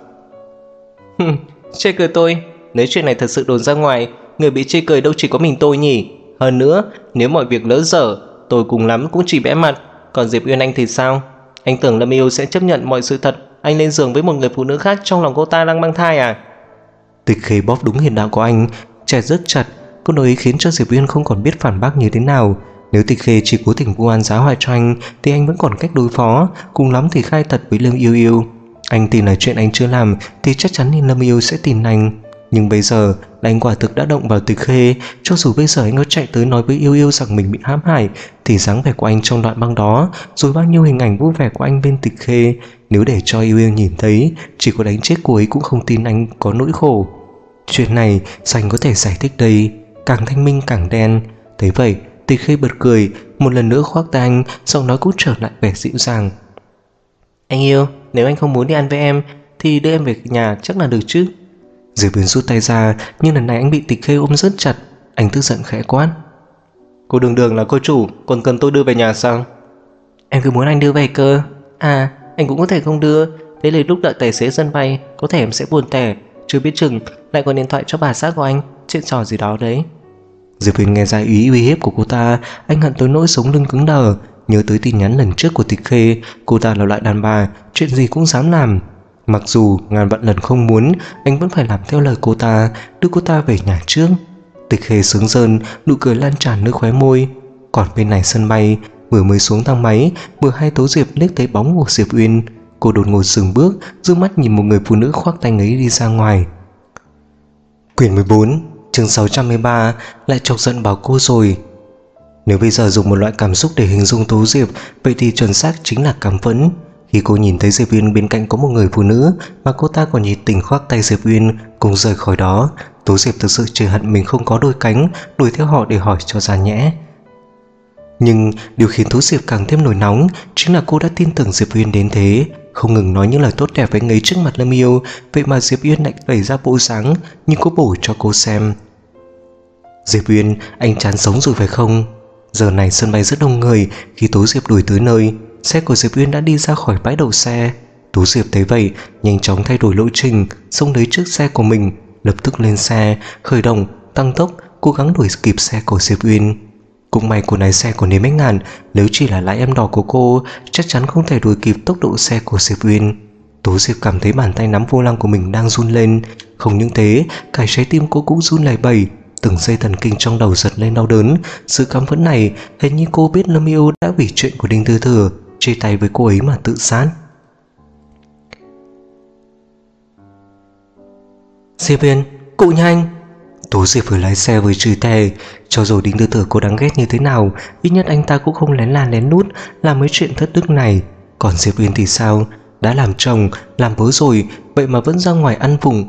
Chê cười tôi? Nếu chuyện này thật sự đồn ra ngoài, người bị chê cười đâu chỉ có mình tôi nhỉ? Hơn nữa, nếu mọi việc lỡ dở, tôi cùng lắm cũng chỉ bẽ mặt. Còn Diệp Uyên Anh thì sao? Anh tưởng Lâm Yêu sẽ chấp nhận mọi sự thật anh lên giường với một người phụ nữ khác trong lòng cô ta đang mang thai à? Tịch Khê bóp đúng hiền đạo của anh, chặt rất chặt. Câu nói ấy khiến cho Diệp Uyên không còn biết phản bác như thế nào. Nếu Tịch Khê chỉ cố tình vu oan giá họa cho anh thì anh vẫn còn cách đối phó, cùng lắm thì khai thật với Lâm Yêu Yêu. Anh tin là chuyện anh chưa làm thì chắc chắn Lâm Yêu sẽ tin anh. Nhưng bây giờ là anh quả thực đã động vào Tịch Khê. Cho dù bây giờ anh có chạy tới nói với Yêu Yêu rằng mình bị hãm hại, thì dáng vẻ của anh trong đoạn băng đó, rồi bao nhiêu hình ảnh vui vẻ của anh bên Tịch Khê, nếu để cho Yêu Yêu nhìn thấy, chỉ có đánh chết cô ấy cũng không tin anh có nỗi khổ. Chuyện này sao anh có thể giải thích đây? Càng thanh minh càng đen. Thế vậy Tịch Khê bật cười, một lần nữa khoác tay anh, giọng nói cũng trở lại vẻ dịu dàng. Anh yêu, nếu anh không muốn đi ăn với em thì đưa em về nhà chắc là được chứ? Diệp Uyên rút tay ra, nhưng lần này anh bị Tịch Khê ôm rất chặt. Anh tức giận khẽ quát. Cô đường đường là cô chủ, còn cần tôi đưa về nhà sao? Em cứ muốn anh đưa về cơ. À, anh cũng có thể không đưa. Thế là lúc đợi tài xế sân bay, có thể em sẽ buồn tẻ, chưa biết chừng lại gọi điện thoại cho bà xã của anh, chuyện trò gì đó đấy. Diệp Uyên nghe ra ý uy hiếp của cô ta, anh hận tới nỗi sống lưng cứng đờ. Nhớ tới tin nhắn lần trước của Tịch Khê, cô ta là loại đàn bà, chuyện gì cũng dám làm. Mặc dù ngàn vạn lần không muốn, anh vẫn phải làm theo lời cô ta, đưa cô ta về nhà trước. Tịch Khê sướng rơn, nụ cười lan tràn nơi khóe môi. Còn bên này sân bay, vừa mới xuống thang máy, vừa hay Tố Diệp liếc thấy bóng của Diệp Uyên. Cô đột ngột dừng bước, dương mắt nhìn một người phụ nữ khoác tay ấy đi ra ngoài. Quyển 14, chương 613, lại chọc giận bảo cô rồi. Nếu bây giờ dùng một loại cảm xúc để hình dung Tố Diệp, vậy thì chuẩn xác chính là căm phẫn. Khi cô nhìn thấy Diệp Uyên bên cạnh có một người phụ nữ mà cô ta còn nhiệt tình khoác tay Diệp Uyên cùng rời khỏi đó, Tố Diệp thực sự chỉ hận mình không có đôi cánh đuổi theo họ để hỏi cho ra nhẽ. Nhưng điều khiến Tố Diệp càng thêm nổi nóng chính là cô đã tin tưởng Diệp Uyên đến thế. không ngừng nói những lời tốt đẹp với ngấy trước mặt Lâm Yêu. Vậy mà Diệp Uyên lại bày ra bộ dáng như cố bổ cho cô xem. Diệp Uyên, anh chán sống rồi phải không? Giờ này sân bay rất đông người. Khi Tố Diệp đuổi tới nơi, xe của Diệp Uyên đã đi ra khỏi bãi đậu xe. Tố Diệp thấy vậy, nhanh chóng thay đổi lộ trình, xông lấy chiếc xe của mình, lập tức lên xe, khởi động, tăng tốc, cố gắng đuổi kịp xe của Diệp Uyên. Cũng may cô lái xe của Nếm Bách Ngàn, nếu chỉ là lái em đỏ của cô, chắc chắn không thể đuổi kịp tốc độ xe của Diệp Uyên. Tố Diệp cảm thấy bàn tay nắm vô lăng của mình đang run lên. Không những thế, cả trái tim cô cũng run lẩy bẩy, từng dây thần kinh trong đầu giật lên đau đớn. Sự căm phẫn này, hình như cô biết Lâm Yêu đã vì chuyện của Đinh Tư Thừa chia tay với cô ấy mà tự sát. Diệp Uyên, cụ nhanh! Tố Diệp vừa lái xe vừa chửi thề. Cho dù Đinh Tư Thừa cô đáng ghét như thế nào, ít nhất anh ta cũng không lén la lén nút làm mấy chuyện thất đức này. Còn Diệp Uyên thì sao? Đã làm chồng, làm bố rồi, vậy mà vẫn ra ngoài ăn vụng.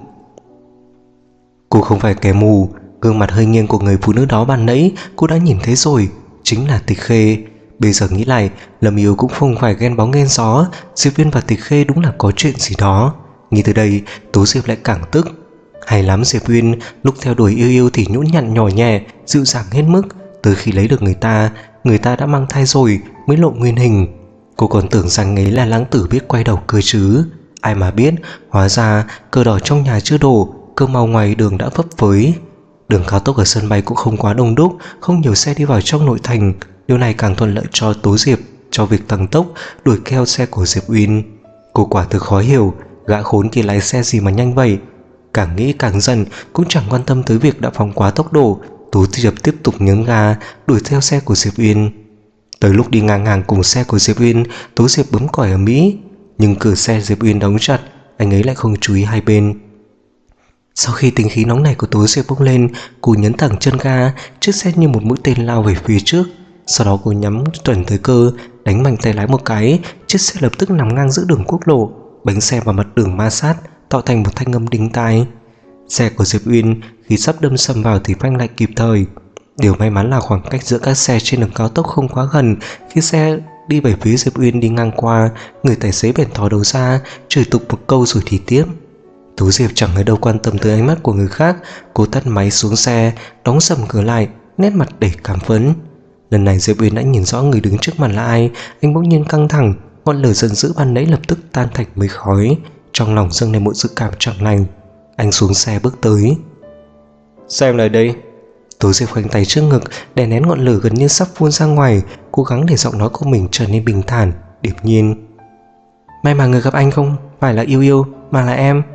Cô không phải kẻ mù. Gương mặt hơi nghiêng của người phụ nữ đó ban nãy cô đã nhìn thấy rồi, chính là Tịch Khê. Bây giờ nghĩ lại, Lâm Yêu cũng không phải ghen bóng ghen gió. Diệp Uyên và Tịch Khê đúng là có chuyện gì đó. Nghĩ từ đây, Tố Diệp lại càng tức. Hay lắm Diệp Uyên, lúc theo đuổi Yêu Yêu thì nhũn nhặn nhỏ nhẹ, dịu dàng hết mức. Từ khi lấy được người ta đã mang thai rồi mới lộ nguyên hình. Cô còn tưởng rằng ấy là lãng tử biết quay đầu cơ chứ. Ai mà biết, hóa ra cờ đỏ trong nhà chưa đổ, cờ màu ngoài đường đã phấp phới. Đường cao tốc ở sân bay cũng không quá đông đúc, không nhiều xe đi vào trong nội thành. Điều này càng thuận lợi cho Tố Diệp cho việc tăng tốc đuổi theo xe của Diệp Uyên. Cô quả thực khó hiểu, gã khốn kia lái xe gì mà nhanh vậy. Càng nghĩ càng dần, cũng chẳng quan tâm tới việc đã phóng quá tốc độ. Tố Diệp tiếp tục nhấn ga đuổi theo xe của Diệp Uyên. Tới lúc đi ngang hàng cùng xe của Diệp Uyên, Tố Diệp bấm còi ở Mỹ, nhưng cửa xe Diệp Uyên đóng chặt, anh ấy lại không chú ý hai bên. Sau khi tính khí nóng này của Tố Diệp bốc lên, cô nhấn thẳng chân ga, chiếc xe như một mũi tên lao về phía trước. Sau đó cô nhắm chuẩn tới cơ, đánh mạnh tay lái một cái, chiếc xe lập tức nằm ngang giữa đường quốc lộ, bánh xe vào mặt đường ma sát, tạo thành một thanh âm đinh tai. Xe của Diệp Uyên khi sắp đâm sầm vào thì phanh lại kịp thời. Điều may mắn là khoảng cách giữa các xe trên đường cao tốc không quá gần. Khi xe đi về phía Diệp Uyên đi ngang qua, người tài xế bèn thò đầu ra, chửi tục một câu rồi thì tiếp. Tố Diệp chẳng ở đâu quan tâm tới ánh mắt của người khác, cô tắt máy xuống xe, đóng sầm cửa lại, nét mặt đầy cảm phấn. Lần này Diệp Uyên đã nhìn rõ người đứng trước mặt là ai. Anh bỗng nhiên căng thẳng, ngọn lửa giận dữ ban nãy lập tức tan thành mây khói, trong lòng dâng lên một dự cảm chẳng lành. Anh xuống xe bước tới. Xem lại đây. Tố Diệp khoanh tay trước ngực, đè nén ngọn lửa gần như sắp phun ra ngoài, cố gắng để giọng nói của mình trở nên bình thản, điềm nhiên. May mà người gặp anh không phải là Yêu Yêu mà là em.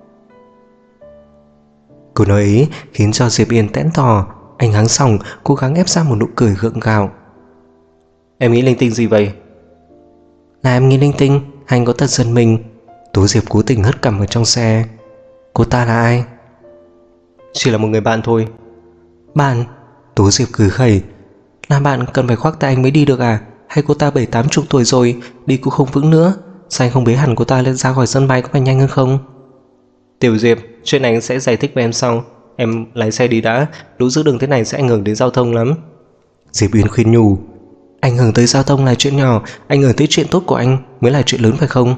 Câu nói ấy khiến cho Diệp Uyên tẽn thò. Anh hắng xong, cố gắng ép ra một nụ cười gượng gạo. Em nghĩ linh tinh gì vậy? Là em nghĩ linh tinh, anh có thật giận mình. Tố Diệp cố tình hất cằm ở trong xe. Cô ta là ai? Chỉ là một người bạn thôi. Bạn? Tố Diệp cười khẩy. Là bạn cần phải khoác tay anh mới đi được à? Hay cô ta 70-80 tuổi rồi, đi cũng không vững nữa? Sao anh không bế hẳn cô ta lên ra khỏi sân bay có phải nhanh hơn không? Tiểu Diệp, chuyện này anh sẽ giải thích với em sau. Em lái xe đi đã, lũ giữ đường thế này sẽ ảnh hưởng đến giao thông lắm. Diệp Uyên khuyên nhủ. Ảnh hưởng tới giao thông là chuyện nhỏ, ảnh hưởng tới chuyện tốt của anh mới là chuyện lớn phải không?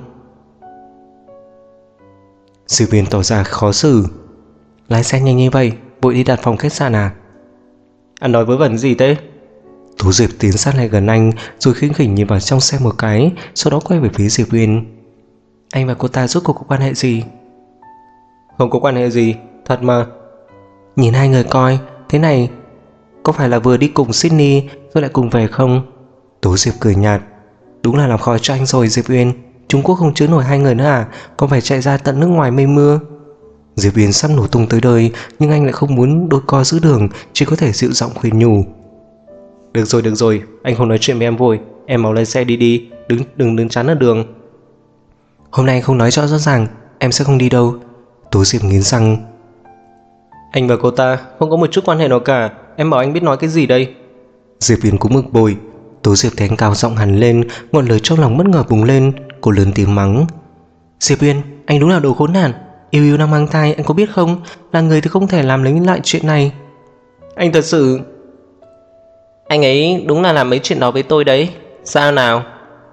Diệp Uyên tỏ ra khó xử. Lái xe nhanh như vậy, vội đi đặt phòng khách sạn à? Anh nói vớ vẩn gì thế? Tố Diệp tiến sát lại gần anh, rồi khinh khỉnh nhìn vào trong xe một cái, sau đó quay về phía Diệp Uyên. Anh và cô ta rốt cuộc có quan hệ gì? Không có quan hệ gì, thật mà. Nhìn hai người coi, thế này có phải là vừa đi cùng Sydney rồi lại cùng về không? Tố Diệp cười nhạt. Đúng là làm khó cho anh rồi Diệp Uyên. Trung Quốc không chứa nổi hai người nữa à? Còn phải chạy ra tận nước ngoài mây mưa. Diệp Uyên sắp nổ tung tới đời, nhưng anh lại không muốn đôi co giữ đường, chỉ có thể dịu giọng khuyên nhủ. Được rồi, anh không nói chuyện với em vội. Em mau lên xe đi, đừng đứng chắn ở đường. Hôm nay anh không nói rõ ràng, em sẽ không đi đâu. Tố Diệp nghiến răng. Anh và cô ta không có một chút quan hệ nào cả, em bảo anh biết nói cái gì đây? Diệp Uyên cũng bực bội. Tố Diệp thấy anh cao giọng hẳn lên, ngọn lửa trong lòng bất ngờ bùng lên, cô lớn tiếng mắng. Diệp Uyên, anh đúng là đồ khốn nạn. Yêu Yêu đang mang thai, anh có biết không? Là người thì không thể làm lấy lại chuyện này. Anh thật sự... Anh ấy đúng là làm mấy chuyện đó với tôi đấy. Sao nào?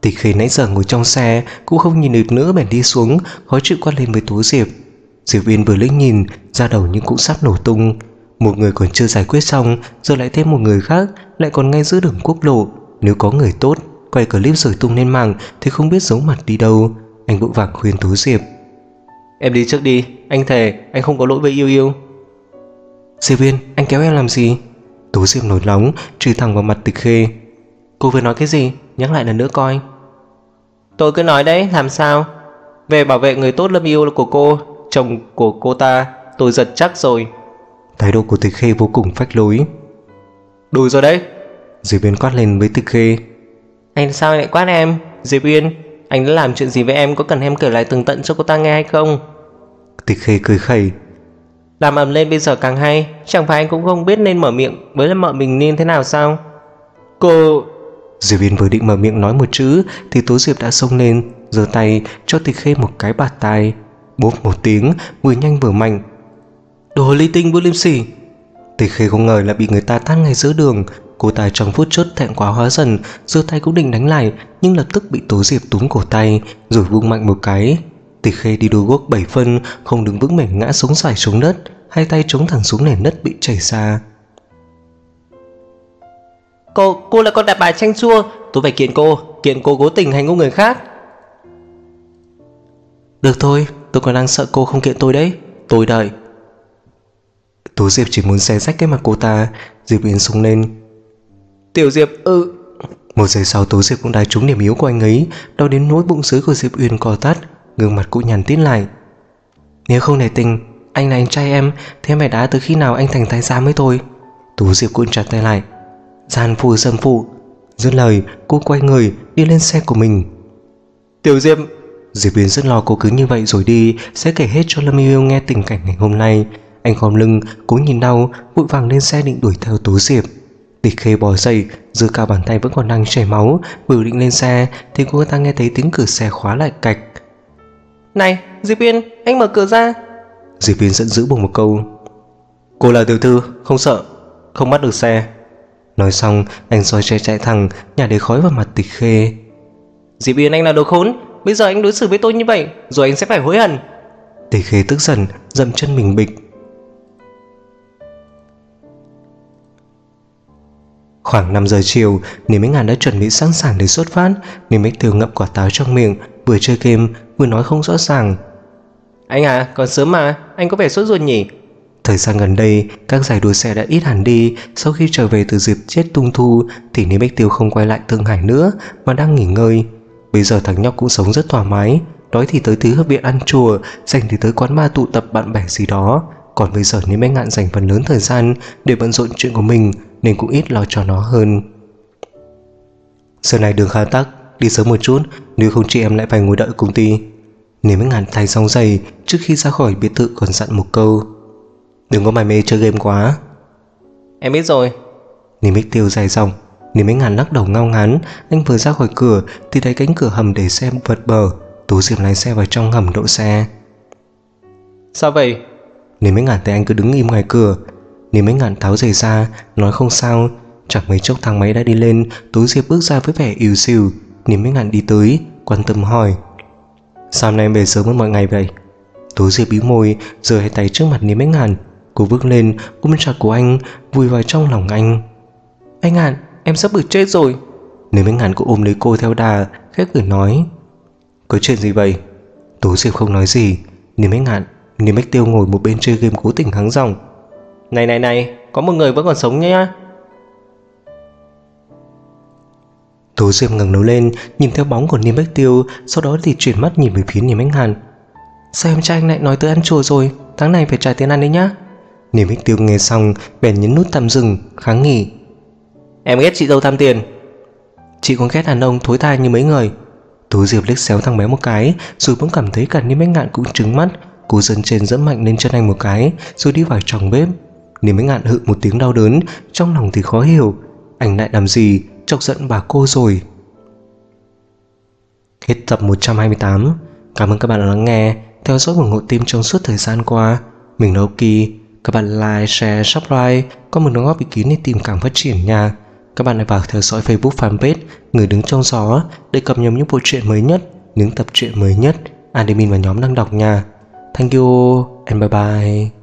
Tịch Khê nãy giờ ngồi trong xe cũng không nhìn được nữa, bèn đi xuống khó chịu quát lên với Tố Diệp. Diệp Uyên vừa liếc nhìn ra đầu nhưng cũng sắp nổ tung. Một người còn chưa giải quyết xong, giờ lại thêm một người khác, lại còn ngay giữa đường quốc lộ. Nếu có người tốt quay clip rồi tung lên mạng thì không biết giấu mặt đi đâu. Anh vội vàng khuyên Tố Diệp. Em đi trước đi, anh thề anh không có lỗi với Yêu Yêu. Diệp Uyên, anh kéo em làm gì? Tố Diệp nổi nóng chửi thẳng vào mặt Tịch Khê. Cô vừa nói cái gì? Nhắc lại lần nữa coi. Tôi cứ nói đấy, làm sao? Về bảo vệ người tốt Lâm Yêu của cô, chồng của cô ta, tôi giật chắc rồi. Thái độ của Tịch Khê vô cùng phách lối. Đủ rồi đấy. Diệp Uyên quát lên với Tịch Khê. Anh sao lại quát em? Diệp Uyên, anh đã làm chuyện gì với em, có cần em kể lại tường tận cho cô ta nghe hay không? Tịch Khê cười khẩy. Làm ầm lên bây giờ càng hay, chẳng phải anh cũng không biết nên mở miệng với mợ mình nên thế nào sao? Cô... Diệp Uyên vừa định mở miệng nói một chữ thì Tố Diệp đã xông lên, giơ tay cho Tịch Khê một cái bạt tai. Bốp một tiếng, vừa nhanh vừa mạnh. Đồ ly tinh vô liêm sỉ. Tịch Khê không ngờ là bị người ta tát ngay giữa đường. Cô ta trong phút chốc thẹn quá hóa giận, giơ tay cũng định đánh lại, nhưng lập tức bị Tố Diệp túm cổ tay rồi vung mạnh một cái. Tịch Khê đi đôi guốc 7 phân, không đứng vững mềm ngã xuống xoài xuống đất, hai tay chống thẳng xuống nền đất bị chảy ra. Cô là con đàn bà chanh chua, tôi phải kiện cô cố tình hành hung người khác. Được thôi, tôi còn đang sợ cô không kiện tôi đấy, tôi đợi. Tố Diệp chỉ muốn xé rách cái mặt cô ta. Diệp Uyên xông lên. Tiểu Diệp, Một giây sau Tố Diệp cũng đá trúng điểm yếu của anh ấy, đau đến nỗi bụng dưới của Diệp Uyên co thắt, gương mặt cũng nhăn tít lại. Nếu không nể tình, anh là anh trai em, thế mày đá từ khi nào anh thành thái giám với tôi? Tố Diệp cuộn chặt tay lại. Gian phu dâm phụ. Dứt lời, cô quay người đi lên xe của mình. Tiểu Diệp... Diệp Uyên rất lo cô cứ như vậy rồi đi sẽ kể hết cho Lâm Yêu nghe tình cảnh ngày hôm nay. Anh khom lưng cố nhìn đau, vội vàng lên xe định đuổi theo Tố Diệp. Tịch Khê bò dậy, giơ cả bàn tay vẫn còn đang chảy máu, vừa định lên xe thì cô ta nghe thấy tiếng cửa xe khóa lại cạch. Này Diệp Uyên, anh mở cửa ra. Diệp Uyên giận dữ bùng một câu. Cô là tiểu thư, không sợ, không bắt được xe. Nói xong anh xoay xe chạy thẳng, nhả đầy khói vào mặt Tịch Khê. Diệp Uyên, anh là đồ khốn, bây giờ anh đối xử với tôi như vậy rồi anh sẽ phải hối hận. Tịch Khê tức giận dậm chân mình bịch. Khoảng 5 giờ chiều, Niềm Bách Ngàn đã chuẩn bị sẵn sàng để xuất phát. Niềm Bách Tiêu ngậm quả táo trong miệng, vừa chơi game vừa nói không rõ ràng. Anh à, còn sớm mà, anh có vẻ sốt ruột nhỉ? Thời gian gần đây, các giải đua xe đã ít hẳn đi. Sau khi trở về từ dịp chết Tung Thu thì Niềm Bách Tiêu không quay lại Thượng Hải nữa mà đang nghỉ ngơi. Bây giờ thằng nhóc cũng sống rất thoải mái, đói thì tới tứ hợp viện ăn chùa, rảnh thì tới quán bar tụ tập bạn bè gì đó. Còn bây giờ Niềm Bách Ngạn dành phần lớn thời gian để bận rộn chuyện của mình nên cũng ít lo cho nó hơn. Giờ này đường khá tắc, đi sớm một chút, nếu không chị em lại phải ngồi đợi công ty. Niềm Bách Ngạn thay xong giày, trước khi ra khỏi biệt thự còn dặn một câu. Đừng có mải mê chơi game quá. Em biết rồi. Niềm Bách Tiêu dài dòng. Niềm Bách Ngạn lắc đầu ngao ngán. Anh vừa ra khỏi cửa thì thấy cánh cửa hầm để xe vật bờ. Tố Diệp lái xe vào trong hầm đậu xe. Sao vậy? Niềm Bách Ngạn thấy anh cứ đứng im ngoài cửa. Niềm Bách Ngạn tháo giày ra, nói không sao. Chẳng mấy chốc thang máy đã đi lên. Tố Diệp bước ra với vẻ yếu xìu. Niềm Bách Ngạn đi tới, quan tâm hỏi. Sao hôm nay em về sớm hơn mọi ngày vậy? Tố Diệp bĩu môi, giơ hai tay trước mặt Niềm Bách Ngạn. Cô bước lên, ôm chặt của anh, vùi vào trong lòng anh. Anh Ngạn, em sắp bị chết rồi. Niềm Bách Ngạn cũng ôm lấy cô theo đà, khép cười nói. Có chuyện gì vậy? Tố Diệp không nói gì. Niềm Bách Tiêu ngồi một bên chơi game cố tình hắng giọng. Này, có một người vẫn còn sống nhá. Tố Diệp ngẩng đầu lên, nhìn theo bóng của Niềm Bách Tiêu, sau đó thì chuyển mắt nhìn về phía Niềm Bách Ngạn. Sao em trai anh lại nói tới ăn chùa rồi? Tháng này phải trả tiền ăn đấy nhá. Niềm Bách Tiêu nghe xong bèn nhấn nút tạm dừng, kháng nghị. Em ghét chị dâu tham tiền. Chị còn ghét đàn ông thối tha như mấy người. Tố Diệp liếc xéo thằng bé một cái, rồi bỗng cảm thấy cả Niềm Bách Ngạn cũng trừng mắt. Cô dần trên dẫm mạnh lên chân anh một cái, rồi đi vào trong bếp. Niềm Bách Ngạn hự một tiếng đau đớn, trong lòng thì khó hiểu, anh lại làm gì chọc giận bà cô rồi. Hết tập 128. Cảm ơn các bạn đã lắng nghe, theo dõi ủng hộ team trong suốt thời gian qua. Mình là Oki. Các bạn like, share, subscribe, có một đóng góp ý kiến để tìm cảm phát triển nha. Các bạn hãy vào theo dõi Facebook fanpage Người Đứng Trong Gió để cập nhật những bộ truyện mới nhất, những tập truyện mới nhất admin và nhóm đang đọc nha. Thank you and bye bye.